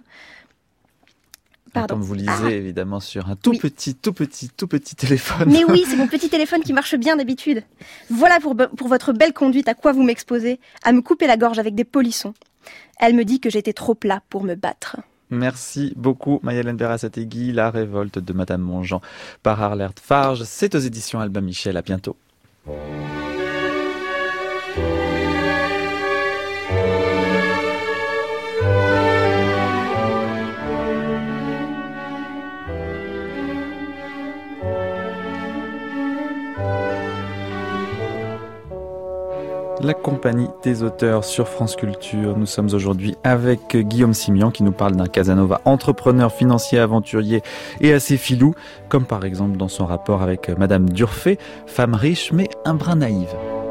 Pardon. Comme vous lisez évidemment sur un tout petit téléphone. Mais oui, c'est mon petit téléphone qui marche bien d'habitude. Voilà pour votre belle conduite à quoi vous m'exposez, à me couper la gorge avec des polissons. Elle me dit que j'étais trop plat pour me battre. Merci beaucoup Maï-Hélène Berasategui. La révolte de Madame Mongeant par Arlette Farge. C'est aux éditions Albin Michel. À bientôt. La compagnie des auteurs sur France Culture. Nous sommes aujourd'hui avec Guillaume Simian qui nous parle d'un Casanova entrepreneur, financier, aventurier et assez filou, comme par exemple dans son rapport avec Madame d'Urfé, femme riche mais un brin naïve.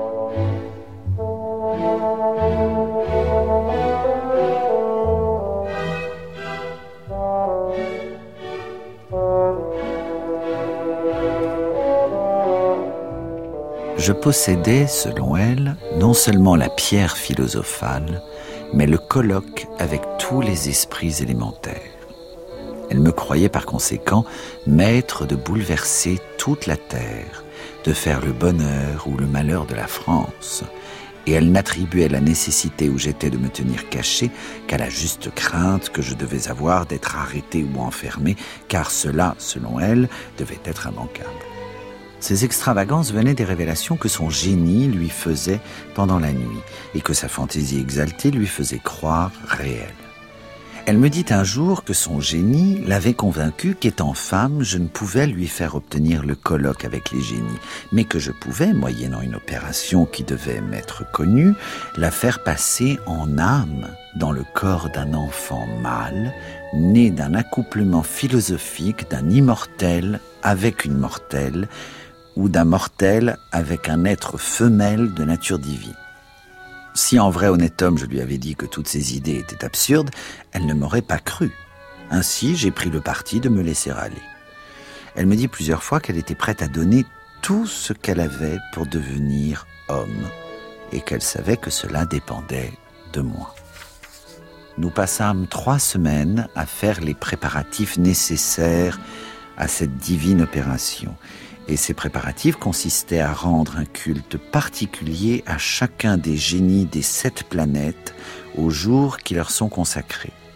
Je possédais, selon elle, non seulement la pierre philosophale, mais le colloque avec tous les esprits élémentaires. Elle me croyait par conséquent maître de bouleverser toute la terre, de faire le bonheur ou le malheur de la France, et elle n'attribuait la nécessité où j'étais de me tenir caché qu'à la juste crainte que je devais avoir d'être arrêté ou enfermé, car cela, selon elle, devait être immanquable. Ces extravagances venaient des révélations que son génie lui faisait pendant la nuit et que sa fantaisie exaltée lui faisait croire réelles. Elle me dit un jour que son génie l'avait convaincue qu'étant femme, je ne pouvais lui faire obtenir le colloque avec les génies, mais que je pouvais, moyennant une opération qui devait m'être connue, la faire passer en âme dans le corps d'un enfant mâle, né d'un accouplement philosophique d'un immortel avec une mortelle, ou d'un mortel avec un être femelle de nature divine. Si en vrai honnête homme je lui avais dit que toutes ces idées étaient absurdes, elle ne m'aurait pas cru. Ainsi, j'ai pris le parti de me laisser aller. Elle me dit plusieurs fois qu'elle était prête à donner tout ce qu'elle avait pour devenir homme, et qu'elle savait que cela dépendait de moi. Nous passâmes 3 semaines à faire les préparatifs nécessaires à cette divine opération. Et ces préparatifs consistaient à rendre un culte particulier à chacun des génies des 7 planètes aux jours qui leur sont consacrés.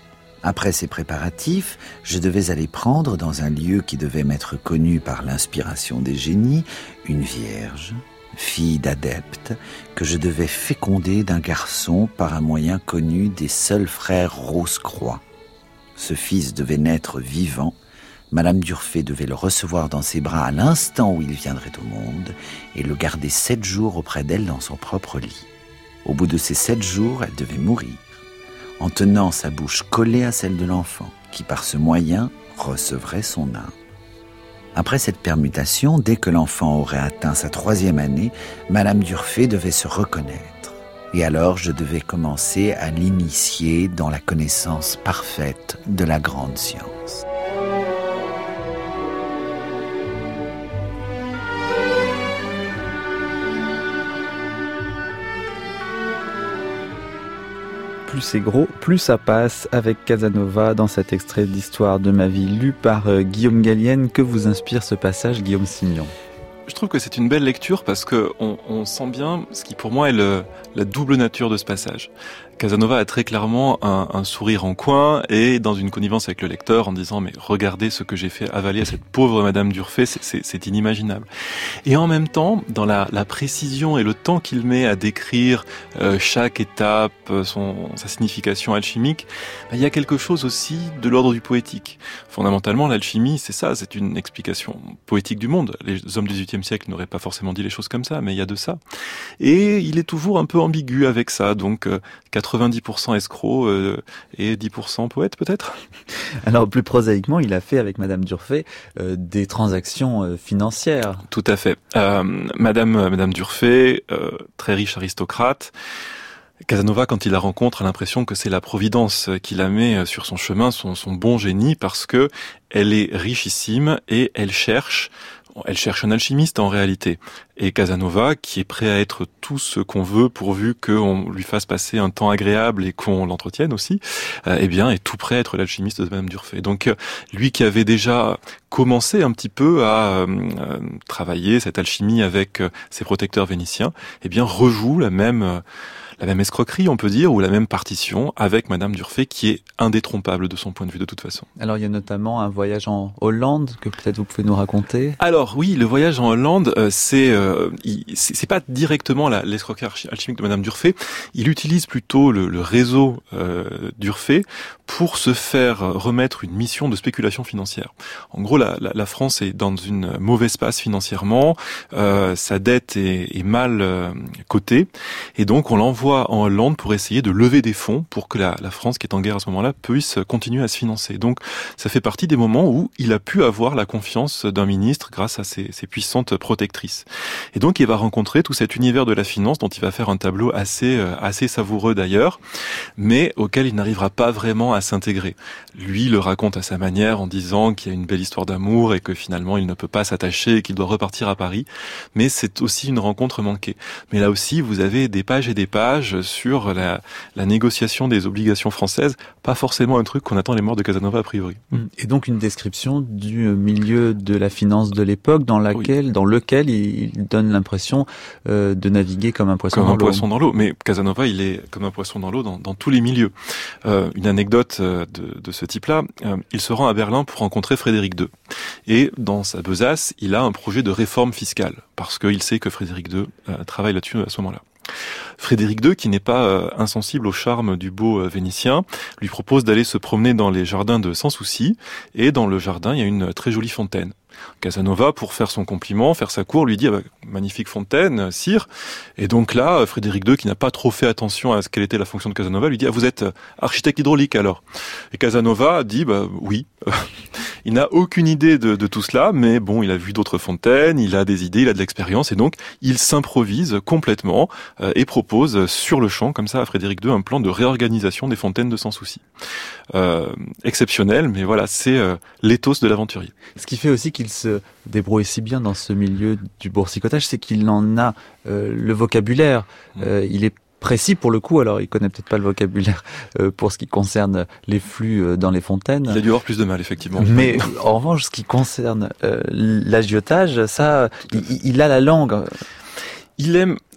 Après ces préparatifs, je devais aller prendre, dans un lieu qui devait m'être connu par l'inspiration des génies, une vierge, fille d'adepte, que je devais féconder d'un garçon par un moyen connu des seuls frères Rose-Croix. Ce fils devait naître vivant. Madame d'Urfé devait le recevoir dans ses bras à l'instant où il viendrait au monde et le garder 7 jours auprès d'elle dans son propre lit. Au bout de ces 7 jours, elle devait mourir, en tenant sa bouche collée à celle de l'enfant, qui par ce moyen recevrait son âme. Après cette permutation, dès que l'enfant aurait atteint sa 3e année, Madame d'Urfé devait se reconnaître. Et alors je devais commencer à l'initier dans la connaissance parfaite de la grande science. Plus c'est gros, plus ça passe avec Casanova dans cet extrait d'Histoire de ma vie lu par Guillaume Gallienne. Que vous inspire ce passage, Guillaume Simion ? Je trouve que c'est une belle lecture parce que on sent bien ce qui pour moi est la double nature de ce passage. Casanova a très clairement un sourire en coin et dans une connivence avec le lecteur en disant mais regardez ce que j'ai fait avaler à cette pauvre Madame d'Urfé, c'est inimaginable. Et en même temps, dans la précision et le temps qu'il met à décrire chaque étape, sa signification alchimique, il y a quelque chose aussi de l'ordre du poétique. Fondamentalement, l'alchimie, c'est ça, c'est une explication poétique du monde. Les hommes du XVIIIe siècle n'auraient pas forcément dit les choses comme ça, mais il y a de ça. Et il est toujours un peu ambigu avec ça, donc 90% escroc et 10% poète peut-être. Alors plus prosaïquement, il a fait avec Madame d'Urfé des transactions financières. Tout à fait. Madame d'Urfé, très riche aristocrate. Casanova, quand il la rencontre, a l'impression que c'est la Providence qui la met sur son chemin, son bon génie, parce que elle est richissime et elle cherche un alchimiste en réalité. Et Casanova, qui est prêt à être tout ce qu'on veut pourvu qu'on lui fasse passer un temps agréable et qu'on l'entretienne aussi, est tout prêt à être l'alchimiste de Madame d'Urfé. Donc lui qui avait déjà commencé un petit peu à travailler cette alchimie avec ses protecteurs vénitiens, rejoue la même escroquerie, on peut dire, ou la même partition avec Madame d'Urfé qui est indétrompable de son point de vue de toute façon. Alors il y a notamment un voyage en Hollande que peut-être vous pouvez nous raconter. Alors oui, le voyage en Hollande, c'est pas directement l'escroquerie alchimique de Madame d'Urfé. Il utilise plutôt le réseau d'Urfé pour se faire remettre une mission de spéculation financière. En gros, la France est dans une mauvaise passe financièrement, sa dette est mal cotée, et donc on l'envoie en Hollande pour essayer de lever des fonds pour que la France, qui est en guerre à ce moment-là, puisse continuer à se financer. Donc ça fait partie des moments où il a pu avoir la confiance d'un ministre grâce à ses puissantes protectrices. Et donc il va rencontrer tout cet univers de la finance dont il va faire un tableau assez savoureux d'ailleurs, mais auquel il n'arrivera pas vraiment à s'intégrer. Lui le raconte à sa manière en disant qu'il y a une belle histoire d'amour et que finalement il ne peut pas s'attacher et qu'il doit repartir à Paris, mais c'est aussi une rencontre manquée. Mais là aussi vous avez des pages et des pages sur la négociation des obligations françaises, pas forcément un truc qu'on attend les morts de Casanova a priori. Et donc une description du milieu de la finance de l'époque dans lequel il donne l'impression de naviguer comme un poisson dans l'eau. Mais Casanova, il est comme un poisson dans l'eau dans tous les milieux. Une anecdote de ce type-là, il se rend à Berlin pour rencontrer Frédéric II. Et dans sa besace, il a un projet de réforme fiscale, parce qu'il sait que Frédéric II travaille là-dessus à ce moment-là. Frédéric II, qui n'est pas insensible au charme du beau Vénitien, lui propose d'aller se promener dans les jardins de Sans Souci, et dans le jardin, il y a une très jolie fontaine. Casanova, pour faire son compliment, faire sa cour, lui dit magnifique fontaine, sire. Et donc là, Frédéric II, qui n'a pas trop fait attention à quelle était la fonction de Casanova, lui dit vous êtes architecte hydraulique alors. Et Casanova dit oui. Il n'a aucune idée de tout cela, mais bon, il a vu d'autres fontaines, il a des idées, il a de l'expérience, et donc il s'improvise complètement et propose sur le champ, comme ça, à Frédéric II, un plan de réorganisation des fontaines de Sans Souci. Exceptionnel, mais voilà, c'est l'éthos de l'aventurier. Ce qui fait aussi qu'il se débrouille si bien dans ce milieu du boursicotage, c'est qu'il en a le vocabulaire. Il est précis pour le coup, alors il connaît peut-être pas le vocabulaire pour ce qui concerne les flux dans les fontaines. Il a dû avoir plus de mal, effectivement. Mais en revanche, ce qui concerne l'agiotage, ça, il a la langue. Il aime...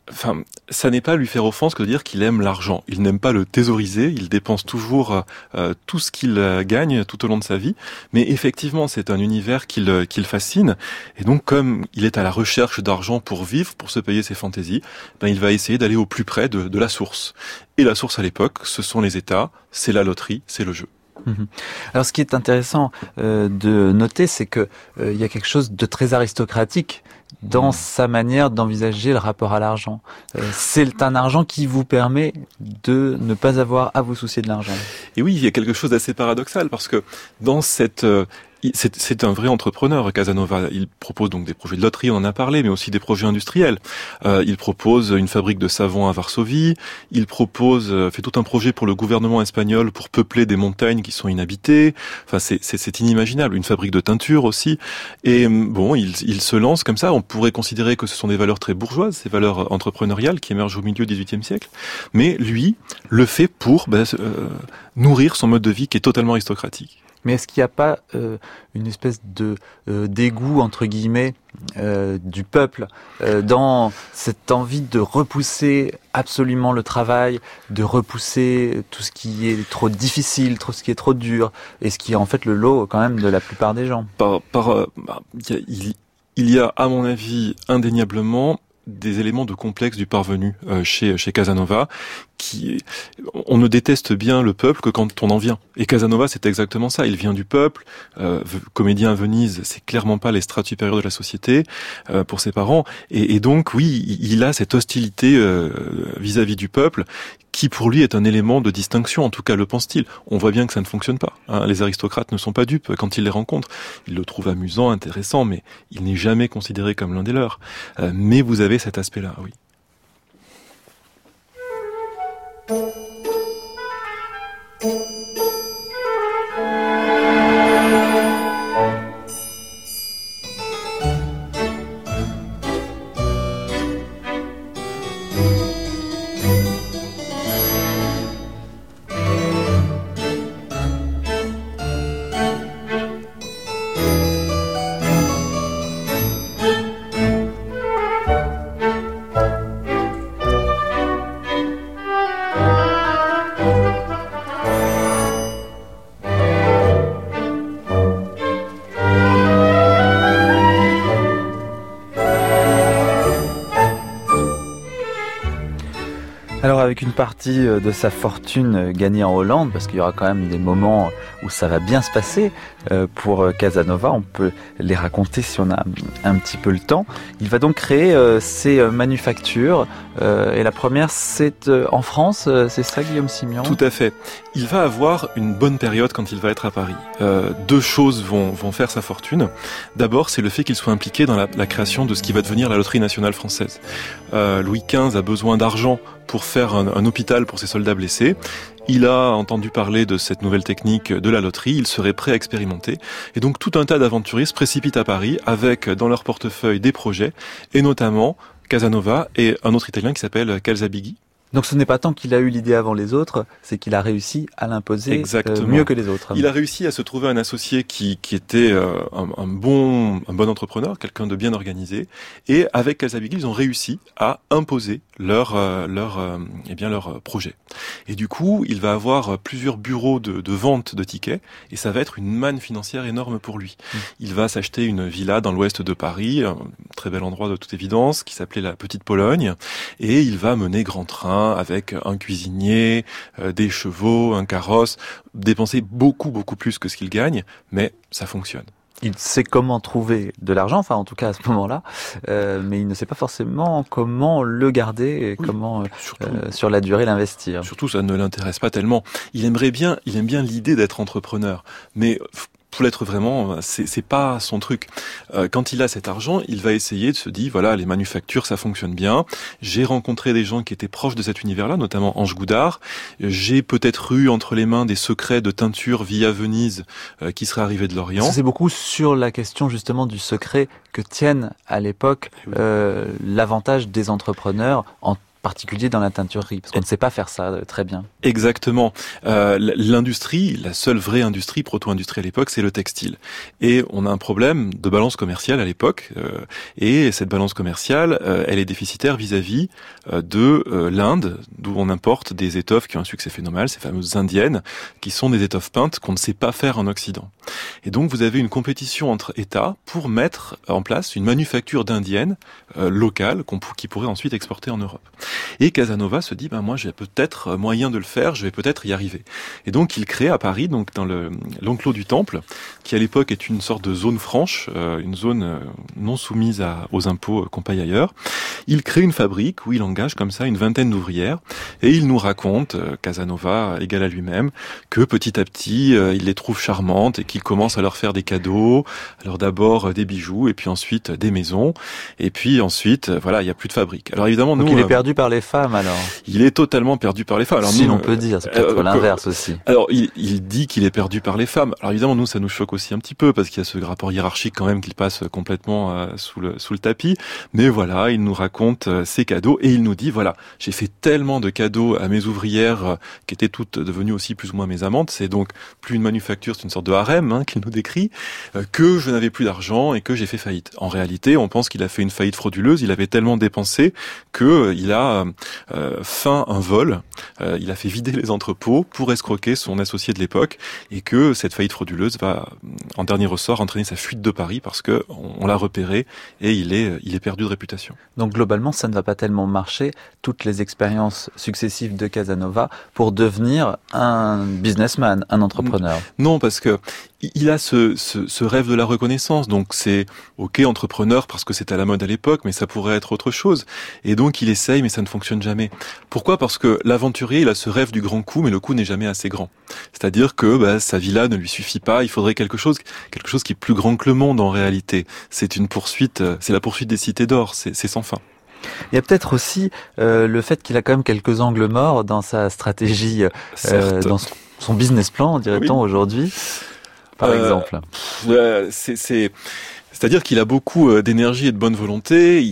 Enfin, ça n'est pas lui faire offense que de dire qu'il aime l'argent. Il n'aime pas le thésauriser, il dépense toujours tout ce qu'il gagne tout au long de sa vie. Mais effectivement, c'est un univers qui le fascine. Et donc, comme il est à la recherche d'argent pour vivre, pour se payer ses fantaisies, il va essayer d'aller au plus près de la source. Et la source à l'époque, ce sont les États, c'est la loterie, c'est le jeu. Alors, ce qui est intéressant de noter, c'est que il y a quelque chose de très aristocratique dans sa manière d'envisager le rapport à l'argent. C'est un argent qui vous permet de ne pas avoir à vous soucier de l'argent. Et oui, il y a quelque chose d'assez paradoxal parce que dans cette... C'est un vrai entrepreneur, Casanova. Il propose donc des projets de loterie, on en a parlé, mais aussi des projets industriels. Il propose une fabrique de savon à Varsovie. Il fait tout un projet pour le gouvernement espagnol pour peupler des montagnes qui sont inhabitées. Enfin, c'est inimaginable. Une fabrique de teinture aussi. Et bon, il se lance comme ça. On pourrait considérer que ce sont des valeurs très bourgeoises, ces valeurs entrepreneuriales qui émergent au milieu du XVIIIe siècle. Mais lui le fait pour nourrir son mode de vie qui est totalement aristocratique. Mais est-ce qu'il n'y a pas une espèce de dégoût, entre guillemets, du peuple dans cette envie de repousser absolument le travail, de repousser tout ce qui est trop difficile, tout ce qui est trop dur, et ce qui est en fait le lot quand même de la plupart des gens? Il y a, à mon avis, indéniablement des éléments de complexe du parvenu chez Casanova, on ne déteste bien le peuple que quand on en vient. Et Casanova, c'est exactement ça. Il vient du peuple. Comédien à Venise, c'est clairement pas les strates supérieures de la société pour ses parents. Et donc, oui, il a cette hostilité vis-à-vis du peuple qui, pour lui, est un élément de distinction. En tout cas, le pense-t-il. On voit bien que ça ne fonctionne pas. Les aristocrates ne sont pas dupes quand ils les rencontrent. Ils le trouvent amusant, intéressant, mais il n'est jamais considéré comme l'un des leurs. Mais vous avez cet aspect-là, oui. Alors avec une partie de sa fortune gagnée en Hollande, parce qu'il y aura quand même des moments où ça va bien se passer pour Casanova, on peut les raconter si on a un petit peu le temps. Il va donc créer ses manufactures, et la première c'est en France, c'est ça Guillaume Simion ? Tout à fait. Il va avoir une bonne période quand il va être à Paris. Deux choses vont faire sa fortune. D'abord, c'est le fait qu'il soit impliqué dans la création de ce qui va devenir la Loterie nationale française. Louis XV a besoin d'argent pour faire un hôpital pour ses soldats blessés. Il a entendu parler de cette nouvelle technique de la loterie, il serait prêt à expérimenter. Et donc tout un tas d'aventuriers se précipitent à Paris avec dans leur portefeuille des projets, et notamment Casanova et un autre Italien qui s'appelle Calzabigi. Donc ce n'est pas tant qu'il a eu l'idée avant les autres, c'est qu'il a réussi à l'imposer mieux que les autres. Il a réussi à se trouver un associé qui était un bon entrepreneur, quelqu'un de bien organisé, et avec Calzabigi, ils ont réussi à imposer leur projet. Et du coup, il va avoir plusieurs bureaux de vente de tickets, et ça va être une manne financière énorme pour lui. Il va s'acheter une villa dans l'ouest de Paris, un très bel endroit de toute évidence, qui s'appelait la Petite Pologne, et il va mener grand train avec un cuisinier, des chevaux, un carrosse, dépenser beaucoup plus que ce qu'il gagne, mais ça fonctionne. Il sait comment trouver de l'argent, enfin en tout cas à ce moment-là, mais il ne sait pas forcément comment le garder et comment sur la durée l'investir. Surtout ça ne l'intéresse pas tellement. Il aime bien l'idée d'être entrepreneur, mais pour l'être vraiment, c'est pas son truc. Quand il a cet argent, il va essayer de se dire, voilà, les manufactures, ça fonctionne bien. J'ai rencontré des gens qui étaient proches de cet univers-là, notamment Ange Goudard. J'ai peut-être eu entre les mains des secrets de teinture via Venise qui seraient arrivés de l'Orient. C'est beaucoup sur la question justement du secret que tiennent à l'époque l'avantage des entrepreneurs en particulier dans la teinturerie, parce qu'on ne sait pas faire ça très bien. Exactement. L'industrie, la seule vraie industrie, proto-industrie à l'époque, c'est le textile. Et on a un problème de balance commerciale à l'époque, et cette balance commerciale, elle est déficitaire vis-à-vis de l'Inde, d'où on importe des étoffes qui ont un succès phénoménal, ces fameuses indiennes, qui sont des étoffes peintes qu'on ne sait pas faire en Occident. Et donc vous avez une compétition entre États pour mettre en place une manufacture d'indiennes locale qui pourrait ensuite exporter en Europe. Et Casanova se dit, moi j'ai peut-être moyen de le faire, je vais peut-être y arriver. Et donc il crée à Paris, donc dans l'enclos du Temple, qui à l'époque est une sorte de zone franche, une zone non soumise aux impôts qu'on paye ailleurs. Il crée une fabrique où il engage comme ça une vingtaine d'ouvrières, et il nous raconte, Casanova égal à lui-même, que petit à petit il les trouve charmantes et qu'il commence à leur faire des cadeaux, alors d'abord des bijoux et puis ensuite des maisons, et puis ensuite il n'y a plus de fabrique. Alors évidemment donc il est perdu par les femmes alors. Il est totalement perdu par les femmes. Alors si l'on peut dire, c'est peut-être l'inverse aussi. Alors il dit qu'il est perdu par les femmes. Alors évidemment nous ça nous choque aussi un petit peu parce qu'il y a ce rapport hiérarchique quand même qu'il passe complètement sous le tapis. Mais voilà, il nous raconte ses cadeaux et il nous dit j'ai fait tellement de cadeaux à mes ouvrières qui étaient toutes devenues aussi plus ou moins mes amantes. C'est donc plus une manufacture, c'est une sorte de harem qu'il nous décrit, que je n'avais plus d'argent et que j'ai fait faillite. En réalité, on pense qu'il a fait une faillite frauduleuse. Il avait tellement dépensé que il a feint un vol. Il a fait vider les entrepôts pour escroquer son associé de l'époque et que cette faillite frauduleuse va, en dernier ressort, entraîner sa fuite de Paris parce que on l'a repéré et il est perdu de réputation. Donc globalement, ça ne va pas tellement marcher, toutes les expériences successives de Casanova, pour devenir un businessman, un entrepreneur. Non, parce que il a ce rêve de la reconnaissance, donc c'est ok entrepreneur parce que c'est à la mode à l'époque, mais ça pourrait être autre chose. Et donc il essaye, mais ça ne fonctionne jamais. Pourquoi ? Parce que l'aventurier, il a ce rêve du grand coup, mais le coup n'est jamais assez grand. C'est-à-dire que sa villa ne lui suffit pas, il faudrait quelque chose qui est plus grand que le monde en réalité. C'est une poursuite, c'est la poursuite des cités d'or, c'est sans fin. Il y a peut-être aussi le fait qu'il a quand même quelques angles morts dans sa stratégie, dans son business plan, dirait-on aujourd'hui. Par exemple. C'est-à-dire qu'il a beaucoup d'énergie et de bonne volonté.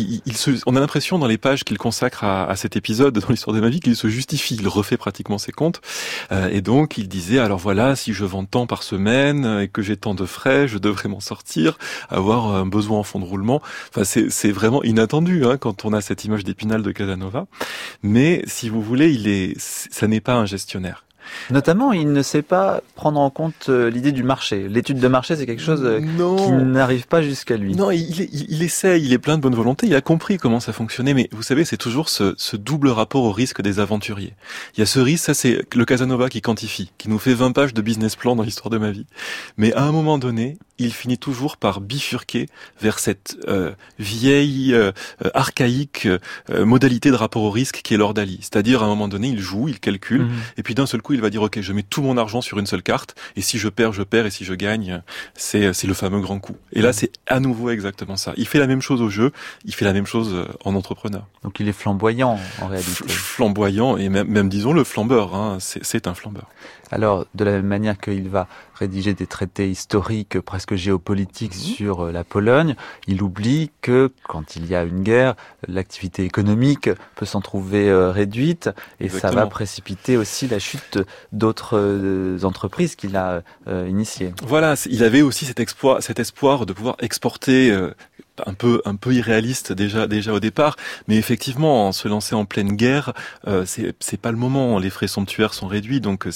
On a l'impression dans les pages qu'il consacre à cet épisode dans l'histoire de ma vie qu'il se justifie. Il refait pratiquement ses comptes. Et donc il disait, alors voilà, si je vends tant par semaine et que j'ai tant de frais, je devrais m'en sortir, avoir un besoin en fonds de roulement. Enfin, c'est vraiment inattendu quand on a cette image d'Épinal de Casanova. Mais si vous voulez, ça n'est pas un gestionnaire. Notamment, il ne sait pas prendre en compte l'idée du marché. L'étude de marché, c'est quelque chose qui n'arrive pas jusqu'à lui. Non, il essaie, il est plein de bonne volonté, il a compris comment ça fonctionnait, mais vous savez, c'est toujours ce double rapport au risque des aventuriers. Il y a ce risque, ça c'est le Casanova qui quantifie, qui nous fait 20 pages de business plan dans l'histoire de ma vie. Mais à un moment donné, il finit toujours par bifurquer vers cette vieille, archaïque modalité de rapport au risque qui est l'ordalie. C'est-à-dire, à un moment donné, il joue, il calcule, et puis d'un seul coup, il va dire, ok, je mets tout mon argent sur une seule carte, et si je perds, et si je gagne, c'est le fameux grand coup. Et là, c'est à nouveau exactement ça. Il fait la même chose au jeu, il fait la même chose en entrepreneur. Donc il est flamboyant, en réalité. Flamboyant, et même disons-le, flambeur, c'est un flambeur. Alors, de la même manière qu'il va rédiger des traités historiques presque géopolitiques sur la Pologne, il oublie que quand il y a une guerre, l'activité économique peut s'en trouver réduite et exactement. Ça va précipiter aussi la chute d'autres entreprises qu'il a initiées. Voilà, il avait aussi cet espoir de pouvoir exporter un peu irréaliste déjà au départ, mais effectivement en se lancer en pleine guerre, c'est pas le moment. Les frais somptuaires sont réduits, donc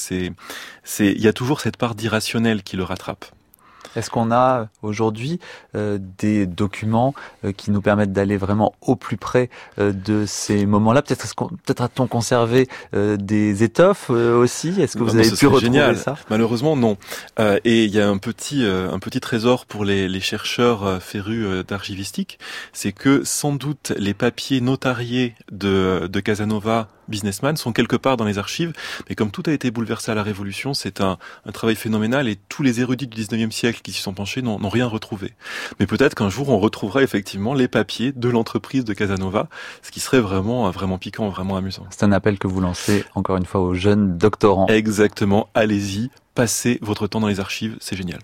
il y a toujours cette part d'irrationnel qui le rattrape. Est-ce qu'on a aujourd'hui des documents qui nous permettent d'aller vraiment au plus près de ces moments-là ? Peut-être a-t-on conservé des étoffes aussi ? Est-ce que vous avez pu retrouver ça ? Malheureusement, non. Et il y a un petit trésor pour les chercheurs férus d'archivistique, c'est que sans doute les papiers notariés de Casanova, businessman, sont quelque part dans les archives, mais comme tout a été bouleversé à la Révolution, c'est un travail phénoménal et tous les érudits du 19e siècle qui s'y sont penchés n'ont rien retrouvé. Mais peut-être qu'un jour on retrouvera effectivement les papiers de l'entreprise de Casanova, ce qui serait vraiment piquant, vraiment amusant. C'est un appel que vous lancez encore une fois aux jeunes doctorants. Exactement, allez-y, passez votre temps dans les archives, c'est génial.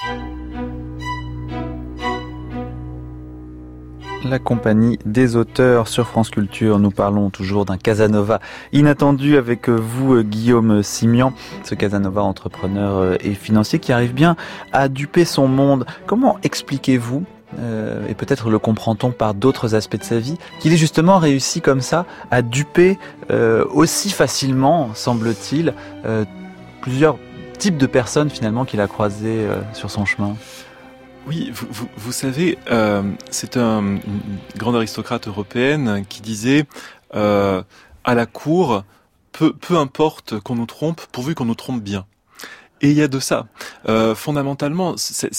La compagnie des auteurs sur France Culture. Nous parlons toujours d'un Casanova inattendu avec vous, Guillaume Simian. Ce Casanova entrepreneur et financier qui arrive bien à duper son monde. Comment expliquez-vous, et peut-être le comprend-on par d'autres aspects de sa vie, qu'il ait justement réussi comme ça à duper aussi facilement, semble-t-il, plusieurs types de personnes finalement qu'il a croisées sur son chemin? Oui, vous savez, c'est une grande aristocrate européenne qui disait à la cour, peu importe qu'on nous trompe, pourvu qu'on nous trompe bien. Et il y a de ça. Fondamentalement,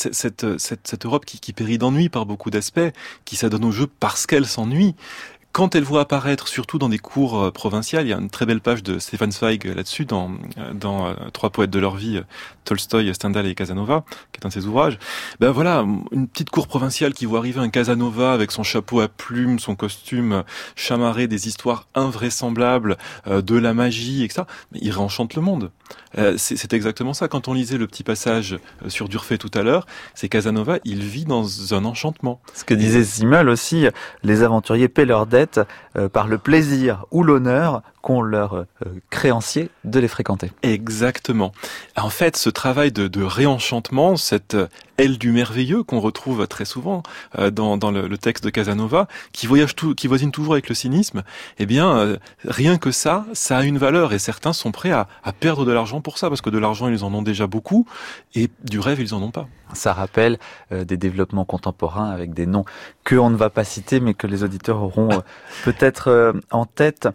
cette Europe qui périt d'ennui par beaucoup d'aspects, qui s'adonne au jeu parce qu'elle s'ennuie, quand elle voit apparaître, surtout dans des cours provinciales, il y a une très belle page de Stefan Zweig là-dessus, dans Trois poètes de leur vie, Tolstoï, Stendhal et Casanova, qui est un de ses ouvrages. Ben voilà, une petite cour provinciale qui voit arriver un Casanova avec son chapeau à plumes, son costume chamarré, des histoires invraisemblables, de la magie, etc. Mais il réenchante le monde. C'est exactement ça. Quand on lisait le petit passage sur Durfé tout à l'heure, c'est Casanova, il vit dans un enchantement. Ce que disait Simmel aussi, les aventuriers paient leurs dettes par le plaisir ou l'honneur qu'ont leurs créanciers de les fréquenter. Exactement. En fait, ce travail de réenchantement, cette aile du merveilleux qu'on retrouve très souvent dans le texte de Casanova, qui voisine toujours avec le cynisme, eh bien, rien que ça a une valeur et certains sont prêts à perdre de l'argent pour ça, parce que de l'argent, ils en ont déjà beaucoup et du rêve, ils en ont pas. Ça rappelle des développements contemporains avec des noms que on ne va pas citer, mais que les auditeurs auront peut-être en tête.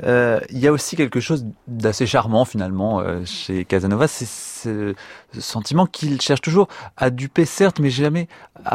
Il y a aussi quelque chose d'assez charmant finalement chez Casanova, c'est ce sentiment qu'il cherche toujours à duper, certes, mais jamais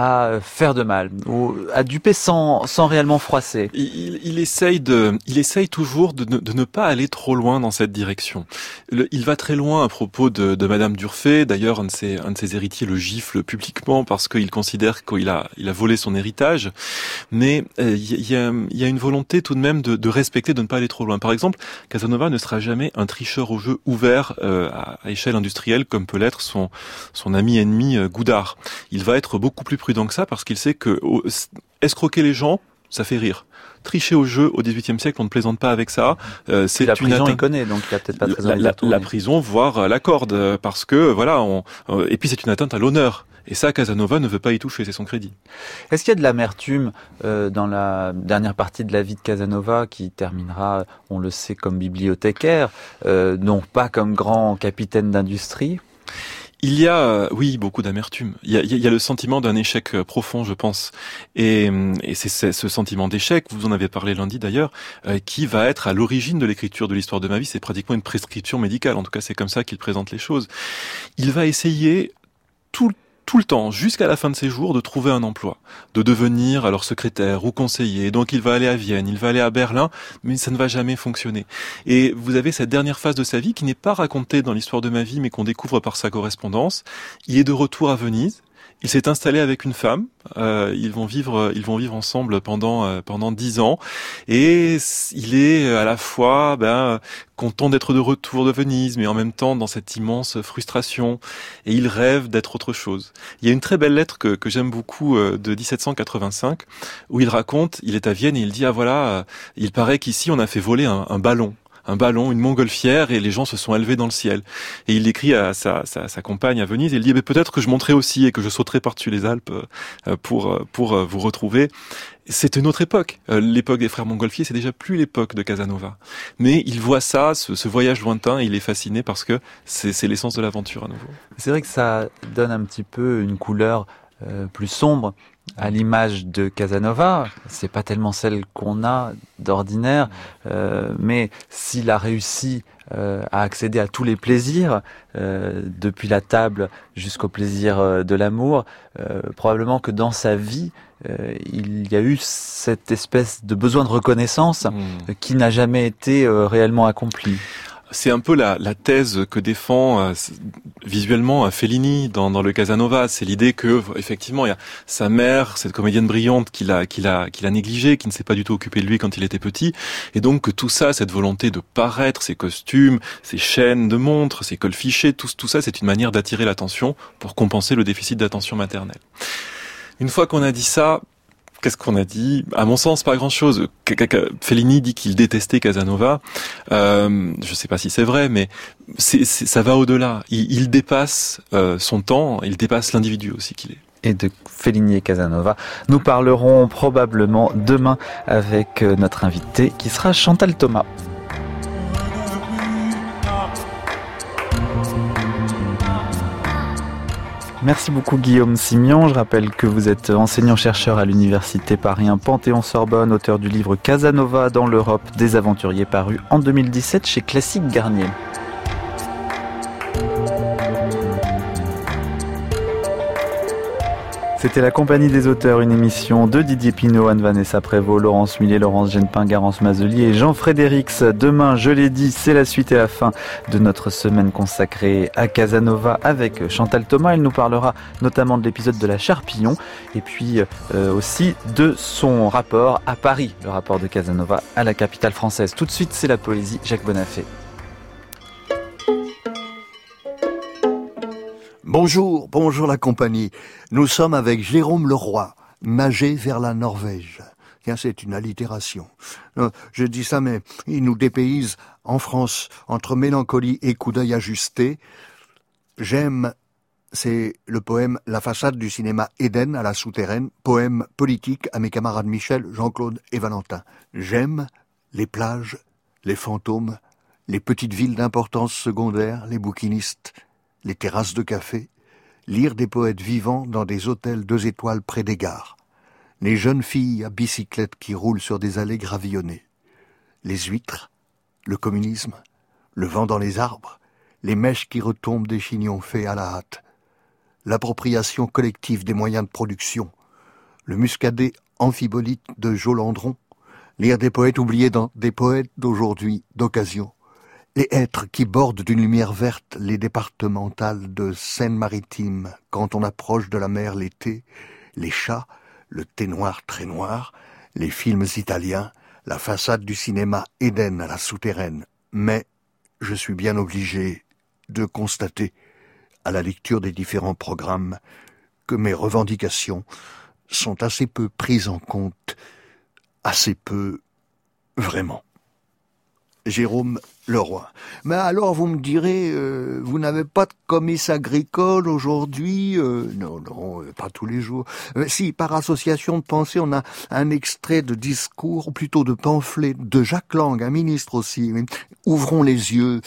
à faire de mal, ou à duper sans réellement froisser. Il essaye toujours de ne pas aller trop loin dans cette direction. Il va très loin à propos de Madame Durfé. D'ailleurs, un de ses héritiers le gifle publiquement parce qu'il considère qu'il a volé son héritage. Mais il y a une volonté tout de même de respecter, de ne pas aller trop loin. Par exemple, Casanova ne sera jamais un tricheur au jeu ouvert à échelle industrielle comme peut l'être son ami ennemi Goudard. Il va être beaucoup plus prudent que ça parce qu'il sait que escroquer les gens, ça fait rire. Tricher au jeu au XVIIIe siècle, on ne plaisante pas avec ça. C'est la prison, il connaît, donc il a peut-être pas très envie de retourner. La prison, voire la corde, parce que voilà, et puis c'est une atteinte à l'honneur. Et ça, Casanova ne veut pas y toucher, c'est son crédit. Est-ce qu'il y a de l'amertume dans la dernière partie de la vie de Casanova, qui terminera, on le sait, comme bibliothécaire, non pas comme grand capitaine d'industrie? Il y a, oui, beaucoup d'amertume. Il y a le sentiment d'un échec profond, je pense. Et c'est ce sentiment d'échec, vous en avez parlé lundi d'ailleurs, qui va être à l'origine de l'écriture de l'histoire de ma vie. C'est pratiquement une prescription médicale. En tout cas, c'est comme ça qu'il présente les choses. Il va essayer tout le temps, jusqu'à la fin de ses jours, de trouver un emploi, de devenir alors secrétaire ou conseiller. Donc il va aller à Vienne, il va aller à Berlin, mais ça ne va jamais fonctionner. Et vous avez cette dernière phase de sa vie qui n'est pas racontée dans l'histoire de ma vie, mais qu'on découvre par sa correspondance. Il est de retour à Venise. Il s'est installé avec une femme. Ils vont vivre ensemble pendant 10 ans. Et il est à la fois content d'être de retour de Venise, mais en même temps dans cette immense frustration. Et il rêve d'être autre chose. Il y a une très belle lettre que j'aime beaucoup de 1785 où il raconte, il est à Vienne et il dit il paraît qu'ici on a fait voler un ballon, une montgolfière, et les gens se sont élevés dans le ciel. Et il écrit à sa compagne à Venise, et il dit peut-être que je monterai aussi et que je sauterai par-dessus les Alpes pour vous retrouver. C'est une autre époque. L'époque des frères Montgolfier, c'est déjà plus l'époque de Casanova. Mais il voit ça, ce voyage lointain, et il est fasciné parce que c'est l'essence de l'aventure à nouveau. C'est vrai que ça donne un petit peu une couleur plus sombre à l'image de Casanova. C'est pas tellement celle qu'on a d'ordinaire, mais s'il a réussi à accéder à tous les plaisirs, depuis la table jusqu'au plaisir de l'amour, probablement que dans sa vie, il y a eu cette espèce de besoin de reconnaissance qui n'a jamais été réellement accompli. C'est un peu la thèse que défend visuellement Fellini dans le Casanova. C'est l'idée que effectivement il y a sa mère, cette comédienne brillante qu'il a négligée, qui ne s'est pas du tout occupée de lui quand il était petit, et donc que tout ça, cette volonté de paraître, ses costumes, ses chaînes de montres, ses cols fichés, tout ça, c'est une manière d'attirer l'attention pour compenser le déficit d'attention maternelle. Une fois qu'on a dit ça, qu'est-ce qu'on a dit ? À mon sens, pas grand-chose. Fellini dit qu'il détestait Casanova. Je sais pas si c'est vrai, mais ça va au-delà. Il dépasse son temps, il dépasse l'individu aussi qu'il est. Et de Fellini et Casanova, nous parlerons probablement demain avec notre invité qui sera Chantal Thomas. Merci beaucoup Guillaume Simion. Je rappelle que vous êtes enseignant-chercheur à l'Université Paris 1 Panthéon-Sorbonne, auteur du livre Casanova dans l'Europe des aventuriers paru en 2017 chez Classique Garnier. C'était La Compagnie des auteurs, une émission de Didier Pinault, Anne-Vanessa Prévost, Laurence Millet, Laurence Genepin, Garance Mazelier et Jean-Frédérix. Demain, je l'ai dit, c'est la suite et la fin de notre semaine consacrée à Casanova avec Chantal Thomas. Elle nous parlera notamment de l'épisode de la Charpillon et puis aussi de son rapport à Paris, le rapport de Casanova à la capitale française. Tout de suite, c'est la poésie, Jacques Bonafé. Bonjour la compagnie. Nous sommes avec Jérôme Leroy, Nager vers la Norvège. Tiens, c'est une allitération. Je dis ça, mais il nous dépayse en France, entre mélancolie et coup d'œil ajusté. J'aime, c'est le poème La façade du cinéma Éden à la souterraine, poème politique à mes camarades Michel, Jean-Claude et Valentin. J'aime les plages, les fantômes, les petites villes d'importance secondaire, les bouquinistes, les terrasses de café, lire des poètes vivants dans des hôtels 2 étoiles près des gares, les jeunes filles à bicyclette qui roulent sur des allées gravillonnées, les huîtres, le communisme, le vent dans les arbres, les mèches qui retombent des chignons faits à la hâte, l'appropriation collective des moyens de production, le muscadet amphibolite de Jo Landron, lire des poètes oubliés dans des poètes d'aujourd'hui, d'occasion, les hêtres qui bordent d'une lumière verte les départementales de Seine-Maritime quand on approche de la mer l'été, les chats, le thé noir très noir, les films italiens, la façade du cinéma Éden à la souterraine. Mais je suis bien obligé de constater, à la lecture des différents programmes, que mes revendications sont assez peu prises en compte, assez peu vraiment. Jérôme Leroy. Mais alors vous me direz, vous n'avez pas de comice agricole aujourd'hui ? Non, pas tous les jours. Si, par association de pensée, on a un extrait de discours, ou plutôt de pamphlet, de Jacques Lang, un ministre aussi. Ouvrons les yeux.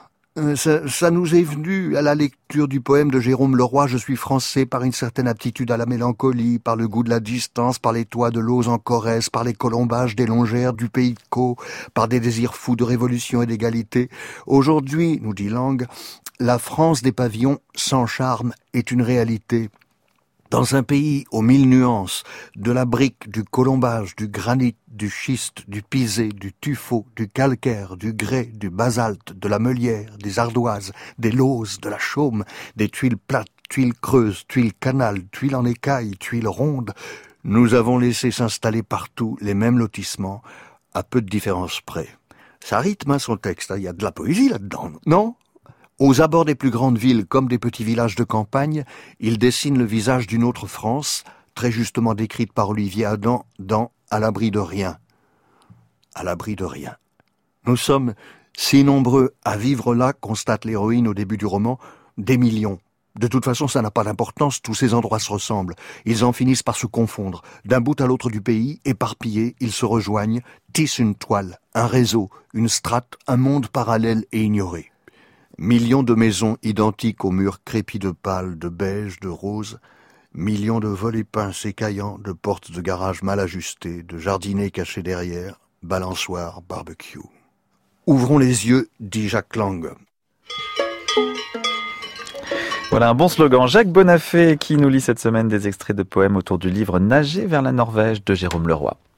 Ça nous est venu à la lecture du poème de Jérôme Leroy, Je suis français, par une certaine aptitude à la mélancolie, par le goût de la distance, par les toits de Lozes en Corrèze, par les colombages des longères du pays de Caux, par des désirs fous de révolution et d'égalité. Aujourd'hui, nous dit Lang, la France des pavillons sans charme est une réalité. Dans un pays aux 1000 nuances, de la brique, du colombage, du granit, du schiste, du pisé, du tuffeau, du calcaire, du grès, du basalte, de la meulière, des ardoises, des lauses, de la chaume, des tuiles plates, tuiles creuses, tuiles canales, tuiles en écailles, tuiles rondes, nous avons laissé s'installer partout les mêmes lotissements, à peu de différence près. Ça rythme son texte, il y a de la poésie là-dedans, non ? Aux abords des plus grandes villes comme des petits villages de campagne, il dessine le visage d'une autre France, très justement décrite par Olivier Adam dans « À l'abri de rien ». À l'abri de rien. Nous sommes si nombreux à vivre là, constate l'héroïne au début du roman, des millions. De toute façon, ça n'a pas d'importance, tous ces endroits se ressemblent. Ils en finissent par se confondre. D'un bout à l'autre du pays, éparpillés, ils se rejoignent, tissent une toile, un réseau, une strate, un monde parallèle et ignoré. Millions de maisons identiques aux murs crépis de pâle, de beige, de rose, millions de volets peints s'écaillant, de portes de garage mal ajustées, de jardinets cachés derrière, balançoires, barbecue. Ouvrons les yeux, dit Jacques Lang. Voilà un bon slogan. Jacques Bonafé qui nous lit cette semaine des extraits de poèmes autour du livre Nager vers la Norvège de Jérôme Leroy.